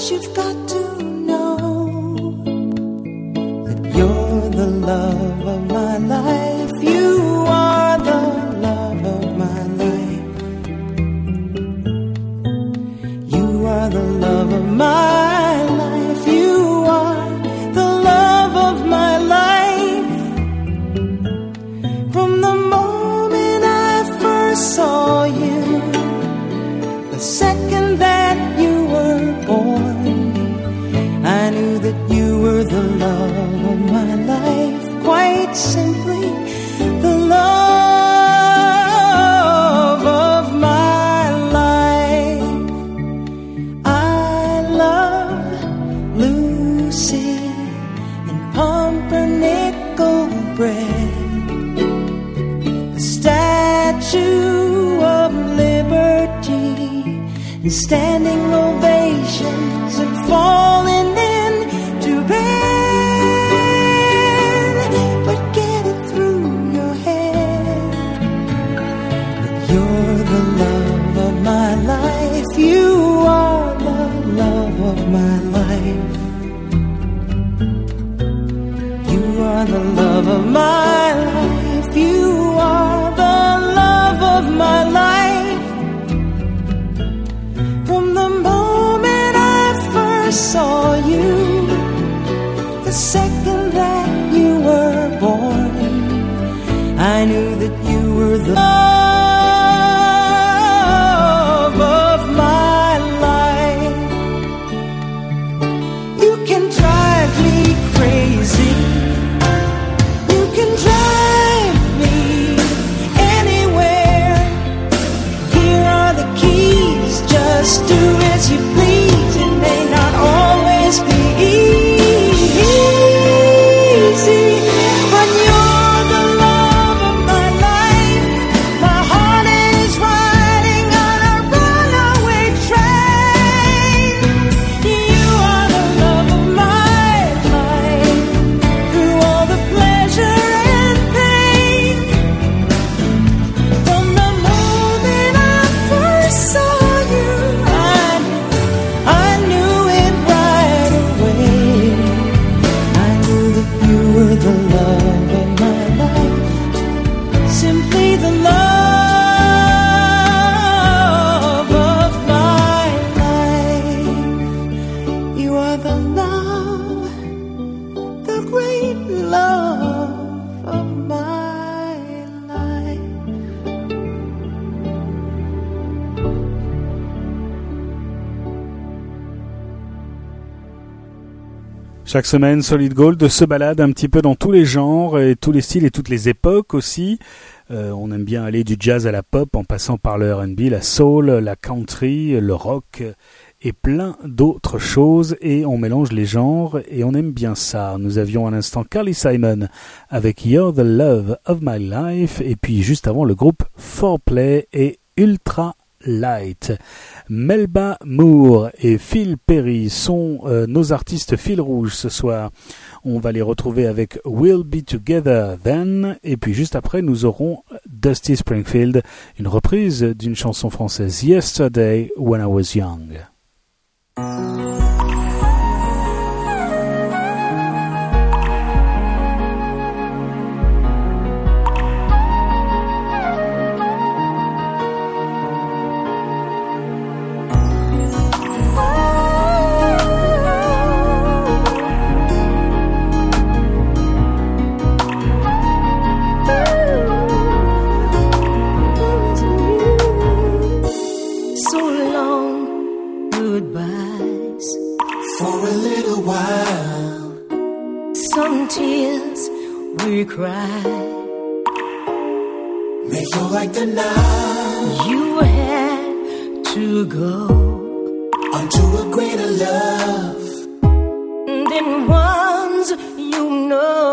you've got to know that you're the love of my life. You are the love of my life. You are the love of my life. You are the love of my life. From the moment I first saw you, the second that you were born, I knew that you were the love of my life. Quite simply, the love of my life. I love Lucy and pumpernickel bread, the Statue of Liberty, and standing ovations and falling into bed. But get it through your head that you're the love of my life. You are the love of my life. You are the love of my life. You are the love of my life. From the moment I first saw you, the second that you were born, I knew that you were the love of my life. You can drive me crazy. You can drive me anywhere. Here are the keys, just do as you please. It may not always be easy, but you're the love of my life. My heart is riding on a runaway train. You are the love of my life. Through all the pleasure and pain, from the moment I first saw you, I knew, I knew it right away. I knew that you were the love of my life. Simply the love of my life. You are the love, the great love of my life. Chaque semaine, Solid Gold se balade un petit peu dans tous les genres et tous les styles et toutes les époques aussi. Euh, on aime bien aller du jazz à la pop en passant par le R and B, la soul, la country, le rock et plein d'autres choses. Et on mélange les genres et on aime bien ça. Nous avions à l'instant Carly Simon avec You're the Love of My Life et puis juste avant le groupe four play et Ultra Light. Melba Moore et Phil Perry sont euh, nos artistes fil rouge ce soir. On va les retrouver avec We'll Be Together Then et puis juste après nous aurons Dusty Springfield, une reprise d'une chanson française Yesterday When I Was Young. We cry. May feel like the night You had to go unto a greater love than ones you know.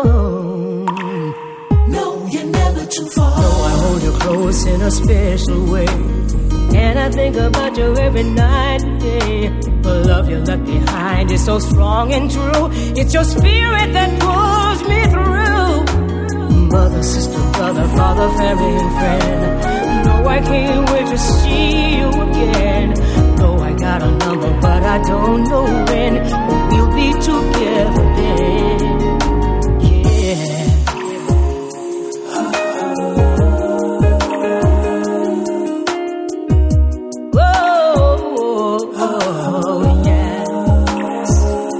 No, you're never too far. No, I hold you close in a special way, and I think about you every night and day. The love you left behind is so strong and true. It's your spirit that pulls me through. Mother, sister, brother, father, family, and friend. No, I can't wait to see you again. No, I got a number, but I I don't know when we'll be together then. Yeah. Oh, oh, yes.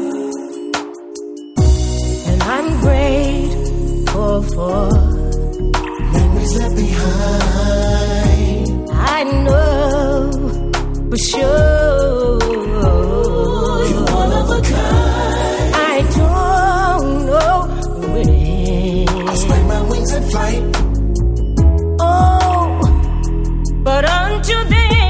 And I'm grateful for memories left behind. I know for sure You're one of a kind. I don't know when I'll spread my wings and flight. Oh, but until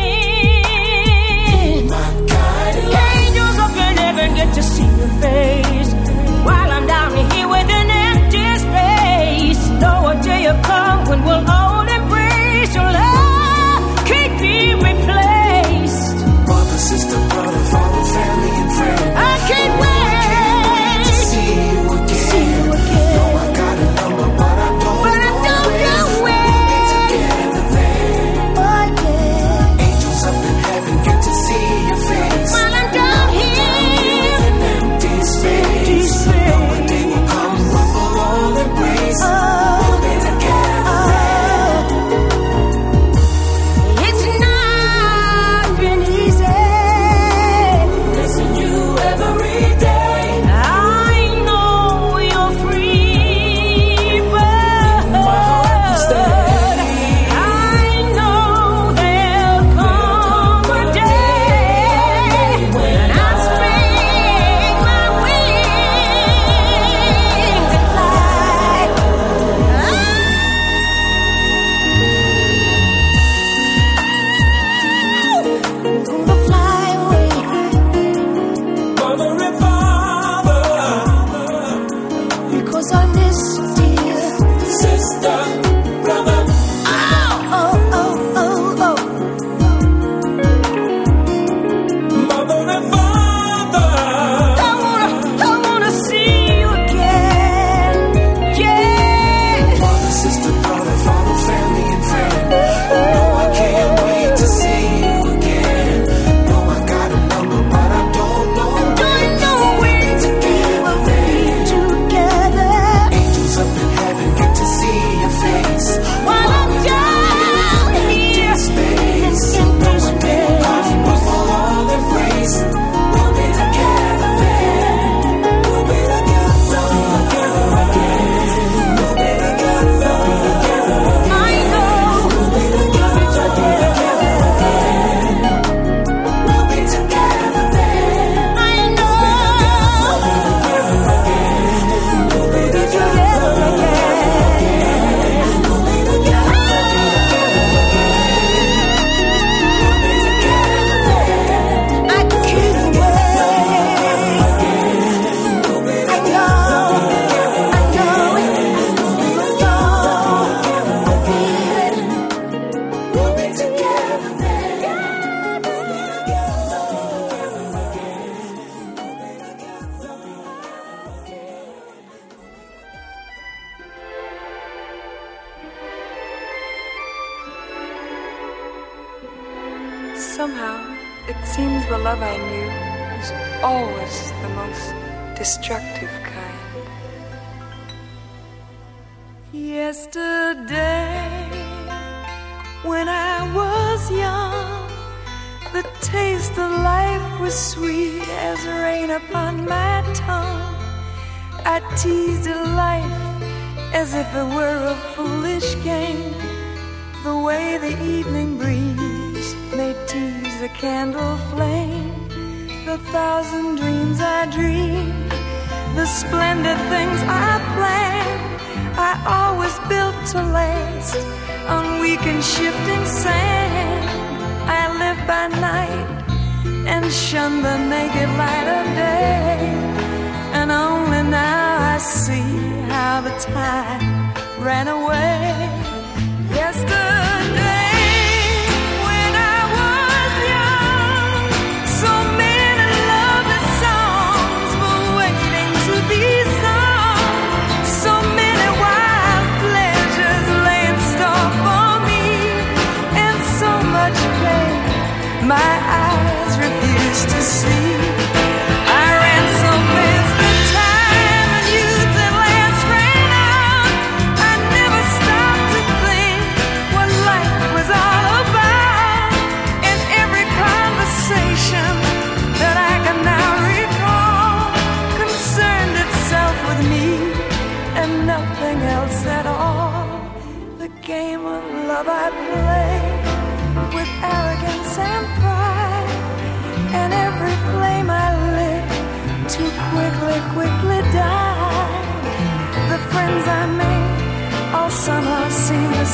then, My guiding light. angels up in heaven get to see your face while I'm down here with an empty space. Know a day will come when we'll all embrace your love can't be replaced. Mother, sister, brother, father, family, and friend. I can't wait to see you again. See you again. Know I got a number, but I don't But I know don't when. know We'll when. be together then. Oh yeah. Angels up in heaven get to see your face. While I'm down here, An empty space. Know a day will come when we'll all embrace. oh, We'll be together then. oh, it's not been easy. Missing you every day. I know you're free, but I know there'll come a day when I spread my wings and fly. I'm gonna fly away. Mother and father, Because I miss you, dear. sister, brother. Oh, oh, oh, oh, oh. Mother and father. I wanna, I wanna see you again. Yeah. Mother, sister, brother, father, family, and friend. No, I can't wait to see you again. No, I got a number, but I don't know Don't know when we'll be together. Angels up in heaven get to see your face. While I'm down here in Space. empty Come, space. we'll all embrace. We'll be together then. We'll be together. We'll be together again. We'll be together. I know We'll be together. We'll be together then. I know We'll be we'll be together. together again. I can't wait. I know, I know it. We'll be together then. Somehow, it seems the love I knew was always the most destructive kind. Yesterday, when I was young, the taste of life was sweet as rain upon my tongue. I teased life as if it were a foolish game, the way the evening breeze may tease a candle flame. The thousand dreams I dreamed, the splendid things I planned, I always built to last on weak and shifting sand. I lived by night and shunned the naked light of day, and only now I see how the time ran away. Yesterday, when I was young, so many lovely songs were waiting to be sung. So many wild pleasures lay in store for me, and so much pain my eyes refused to see.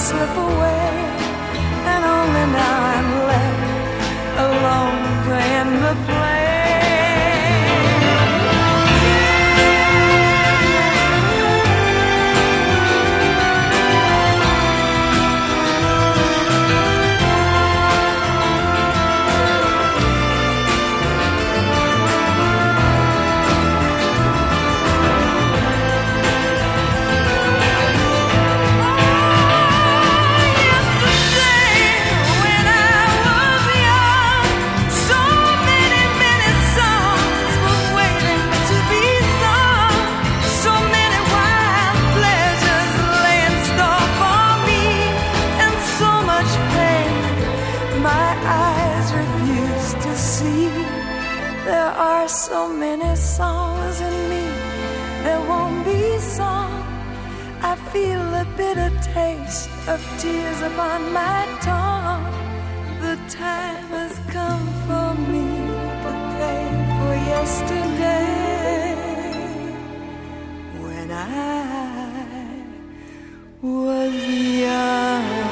slip away, and only now I'm left alone playing the play. So many songs in me, there won't be song. I feel a bitter taste of tears upon my tongue. The time has come for me to pay for yesterday, when I was young.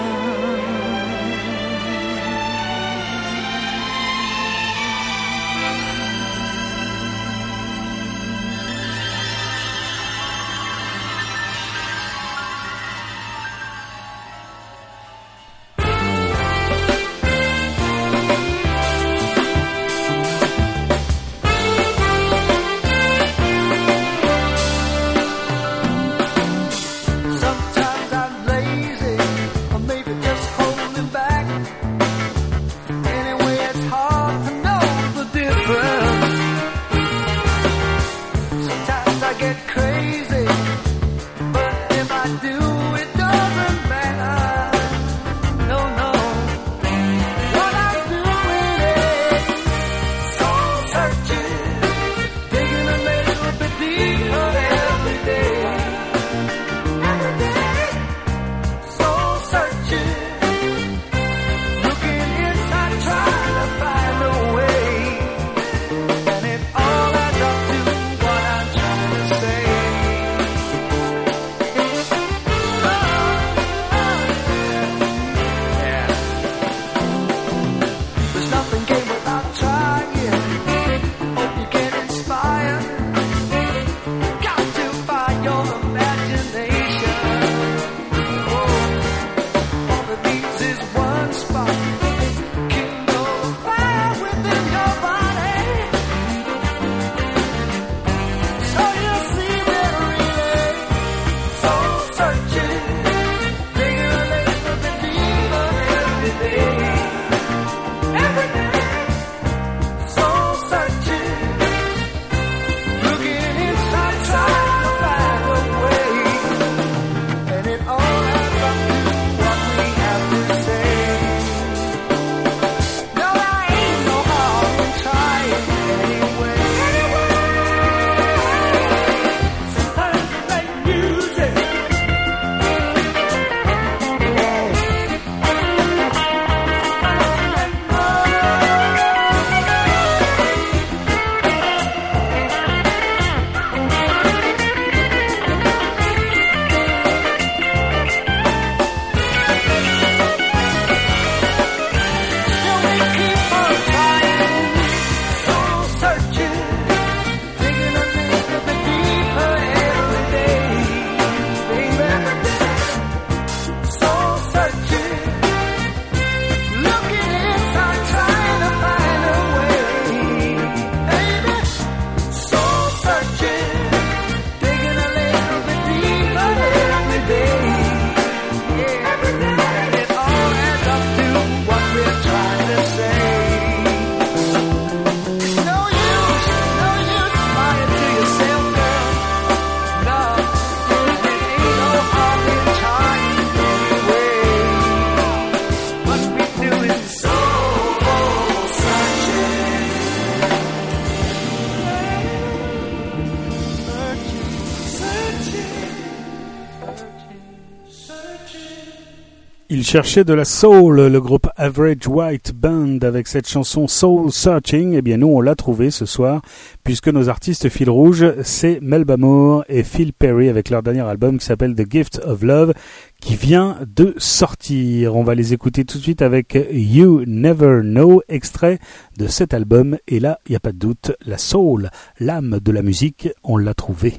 Il cherchait de la soul, le groupe Average White Band, avec cette chanson Soul Searching. Eh bien, nous, on l'a trouvé ce soir, puisque nos artistes fil rouge, c'est Melba Moore et Phil Perry, avec leur dernier album qui s'appelle The Gift of Love, qui vient de sortir. On va les écouter tout de suite avec You Never Know, extrait de cet album. Et là, il n'y a pas de doute, la soul, l'âme de la musique, on l'a trouvé.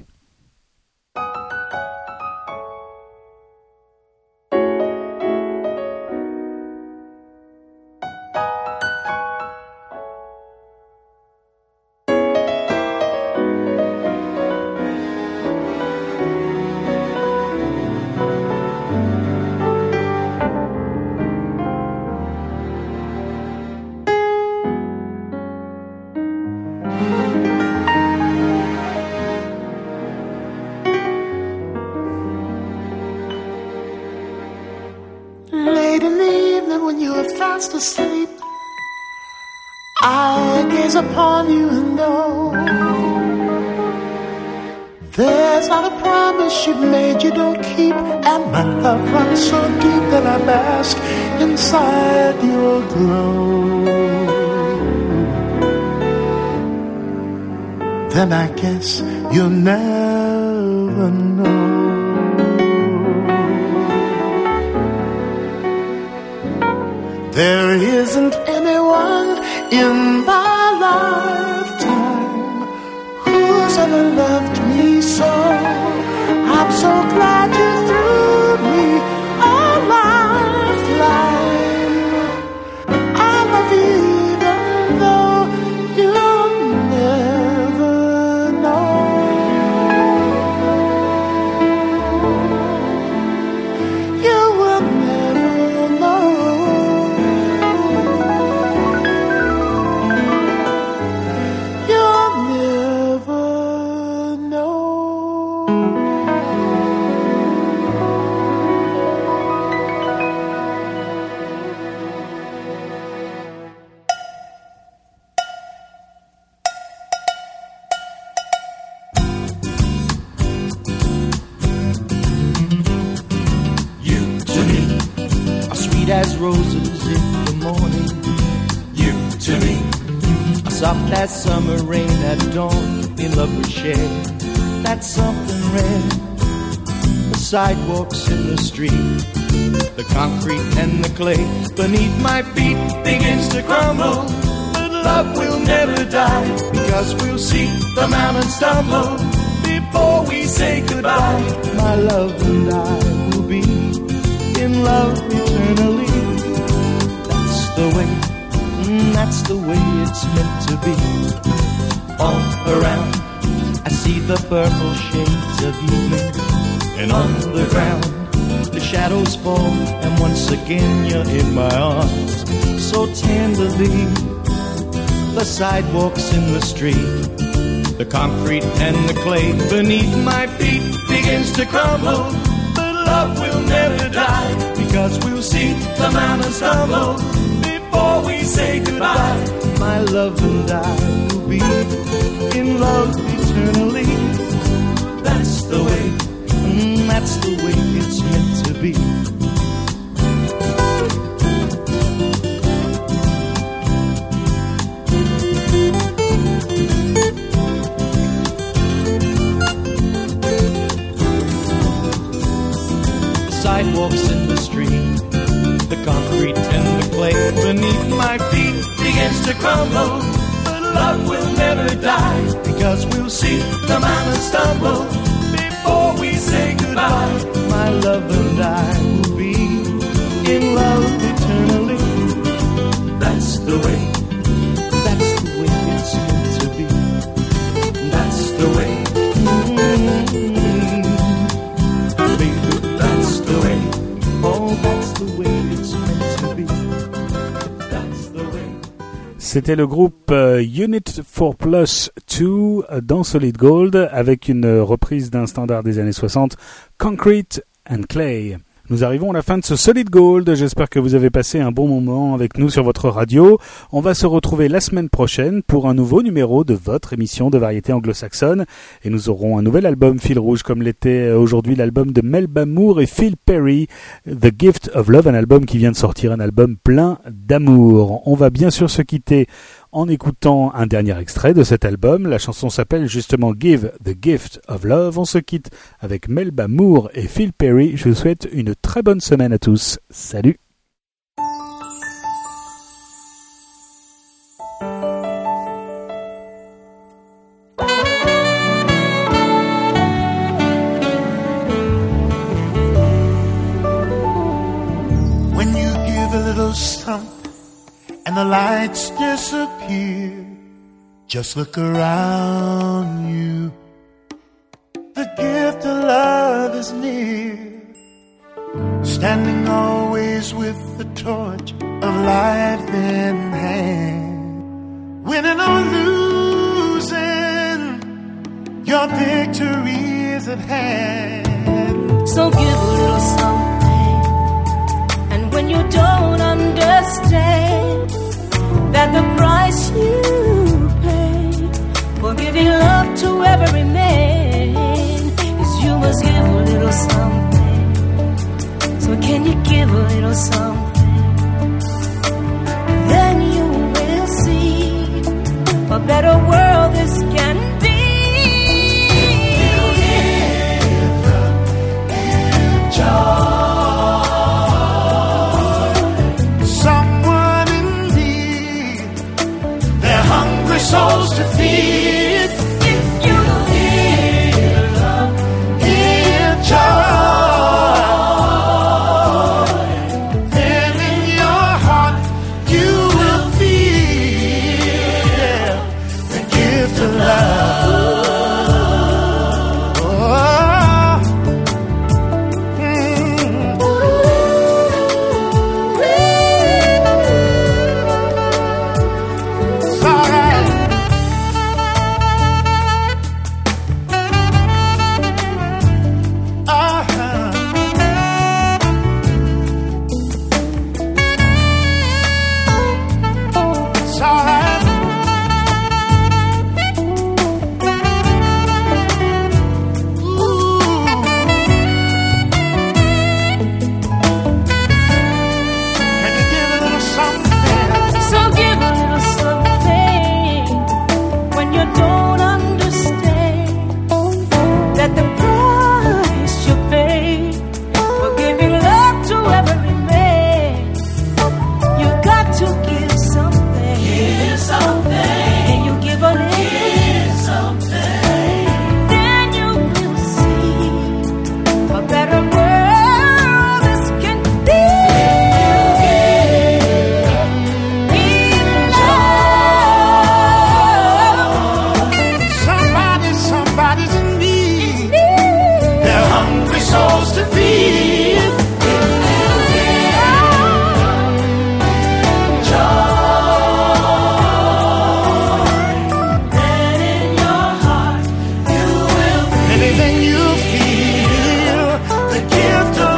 Asleep, I gaze upon you and know there's not a promise you've made you don't keep, and my love runs so deep that I bask inside your glow. Then I guess you'll never know. There isn't anyone in my lifetime who's ever loved me so. I'm so glad you threw me a lifeline. I love you even though you'll never know. You will never know. As roses in the morning, you to me, soft as summer rain at dawn. In love we share that something rare. The sidewalks in the street, the concrete and the clay beneath my feet begins to crumble, but love will never die, because we'll see the mountain stumble before we say goodbye. My love and I will be in love eternally. That's the way, mm, that's the way it's meant to be. All around I see the purple shades of evening, and on the ground the shadows fall, and once again you're in my arms so tenderly. The sidewalks in the street, the concrete and the clay beneath my feet begins to crumble, but love will never die, because we'll see the mountains stumble before we say goodbye. My love and I will be in love eternally. That's the way, mm, that's the way it's meant to be. Sidewalks in the street, the concrete and the clay beneath my feet begins to crumble, but love will never die, because we'll see the mountains stumble before we say goodbye. My love and I will be in love eternally. That's the way, that's the way it's meant to be. That's the way, mm-hmm. That's the way, oh that's the way it's meant to be. That's the way. C'était le groupe euh, Unit four plus two dans Solid Gold, avec une reprise d'un standard des années soixante, Concrete and Clay. Nous arrivons à la fin de ce Solid Gold. J'espère que vous avez passé un bon moment avec nous sur votre radio. On va se retrouver la semaine prochaine pour un nouveau numéro de votre émission de variété anglo-saxonne. Et nous aurons un nouvel album fil rouge comme l'était aujourd'hui l'album de Melba Moore et Phil Perry, The Gift of Love, un album qui vient de sortir, un album plein d'amour. On va bien sûr se quitter en écoutant un dernier extrait de cet album. La chanson s'appelle justement Give the Gift of Love. On se quitte avec Melba Moore et Phil Perry. Je vous souhaite une très bonne semaine à tous. Salut! When you give a little something and the lights disappear, just look around you. The gift of love is near, standing always with the torch of life in hand. Winning or losing, your victory is at hand. So give a little something, and when you don't understand that the price you pay for giving love to every man is you must give a little something. So can you give a little something? Then you will see a better world this can be. Someone in need, they're hungry souls to feed. If you give love, Give joy, then in your heart you will feel the gift of love. Oh, mm. It's all right. Uh-huh. It's all right. Ooh. Can you give a little something? so give a little something when you don't understand that the price you pay for giving love to every man, you got to give something. Give something. And you give a little. Give something. Then you will see a better world this can be. Somebody, somebody's in need. They're hungry souls to feed. Anything you feel, the gift of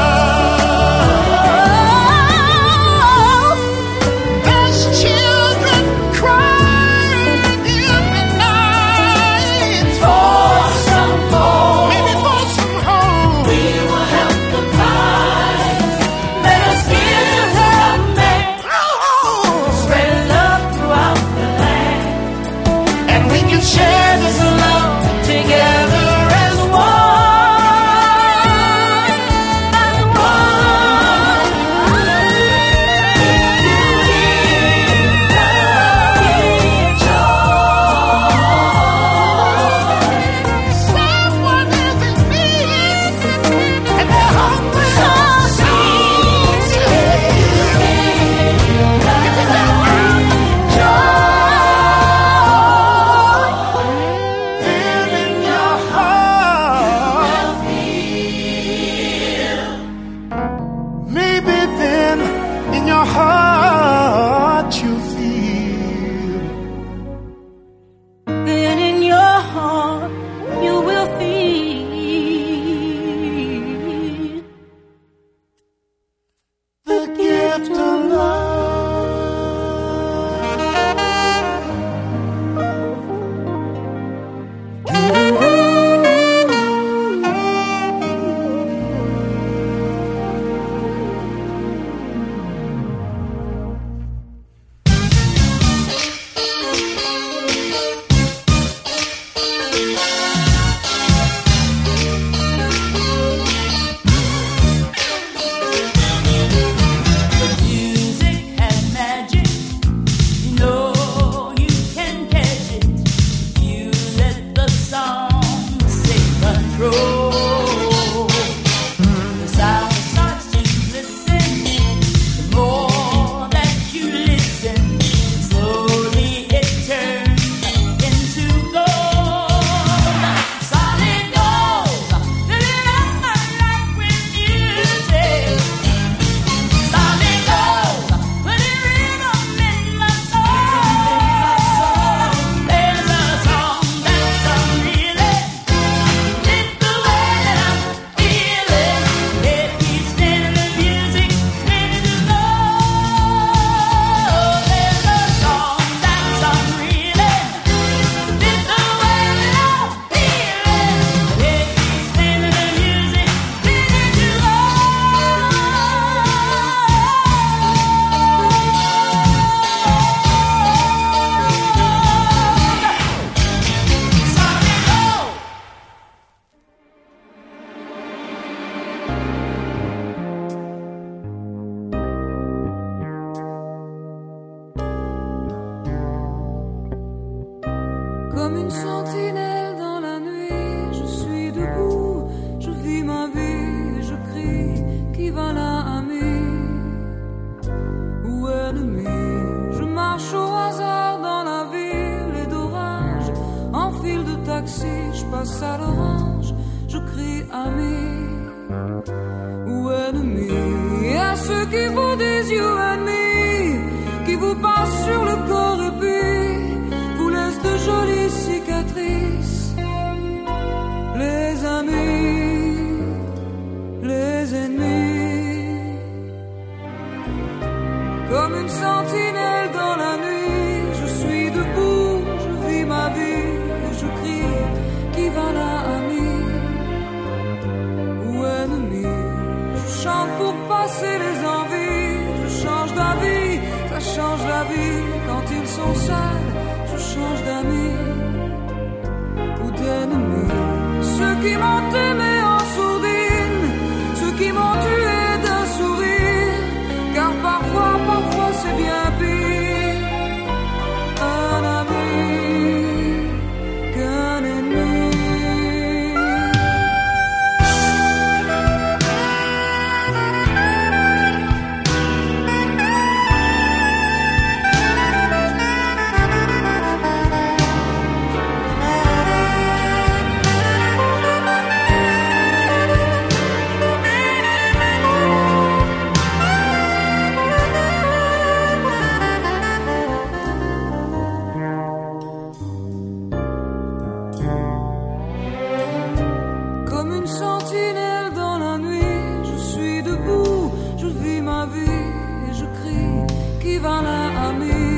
love. There's children crying in the night for some more, maybe for some hope. We will help them find. Let us give to help man, Oh, spread love throughout the land, and we can share this love together as one, as one. Someone is in need, and they're hungry for seeds. Give it up. Joy. Comme une sentinelle dans la nuit, je suis debout, je vis ma vie, je crie, qui va là, ami ou ennemi? Je marche au hasard dans la ville et d'orage, en file de taxi, je passe à l'orange, je crie ami ou ennemi? Et à ceux qui vous disent you and me, qui vous passent sur le corps et puis vous laissent de jolies cicatrices, les amis, les ennemis. Comme une sentinelle dans la nuit, je suis debout, je vis ma vie et je crie, qui va là, ami ou ennemi? Je chante pour passer les envies, je change d'avis, ça change la vie. Quand ils sont seuls, je change d'amis ou d'ennemis. Ceux qui m'ont aimé en sourdine, ceux qui m'ont tué d'un sourire, car parfois, parfois c'est bien pire un ami qu'un ennemi. Comme une sentinelle dans la nuit, je suis debout, je vis ma vie et je crie, qui va là, ami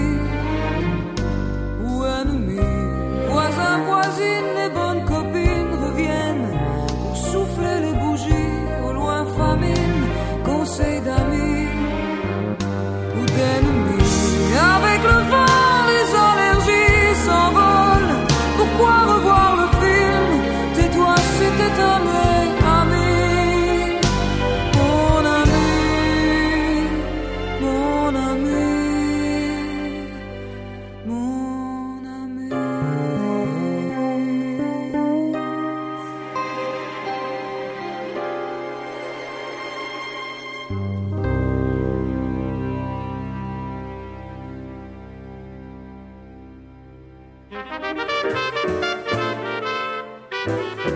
ou ennemi? Voisins, voisines, les bonnes copines reviennent pour souffler les bougies, au loin famine, conseil d'amis ou d'ennemis. Avec le vent, les allergies s'envolent, pourquoi revoir le film? Tais-toi, c'était un vrai ami, mon ami, mon ami, mon ami. Thank you.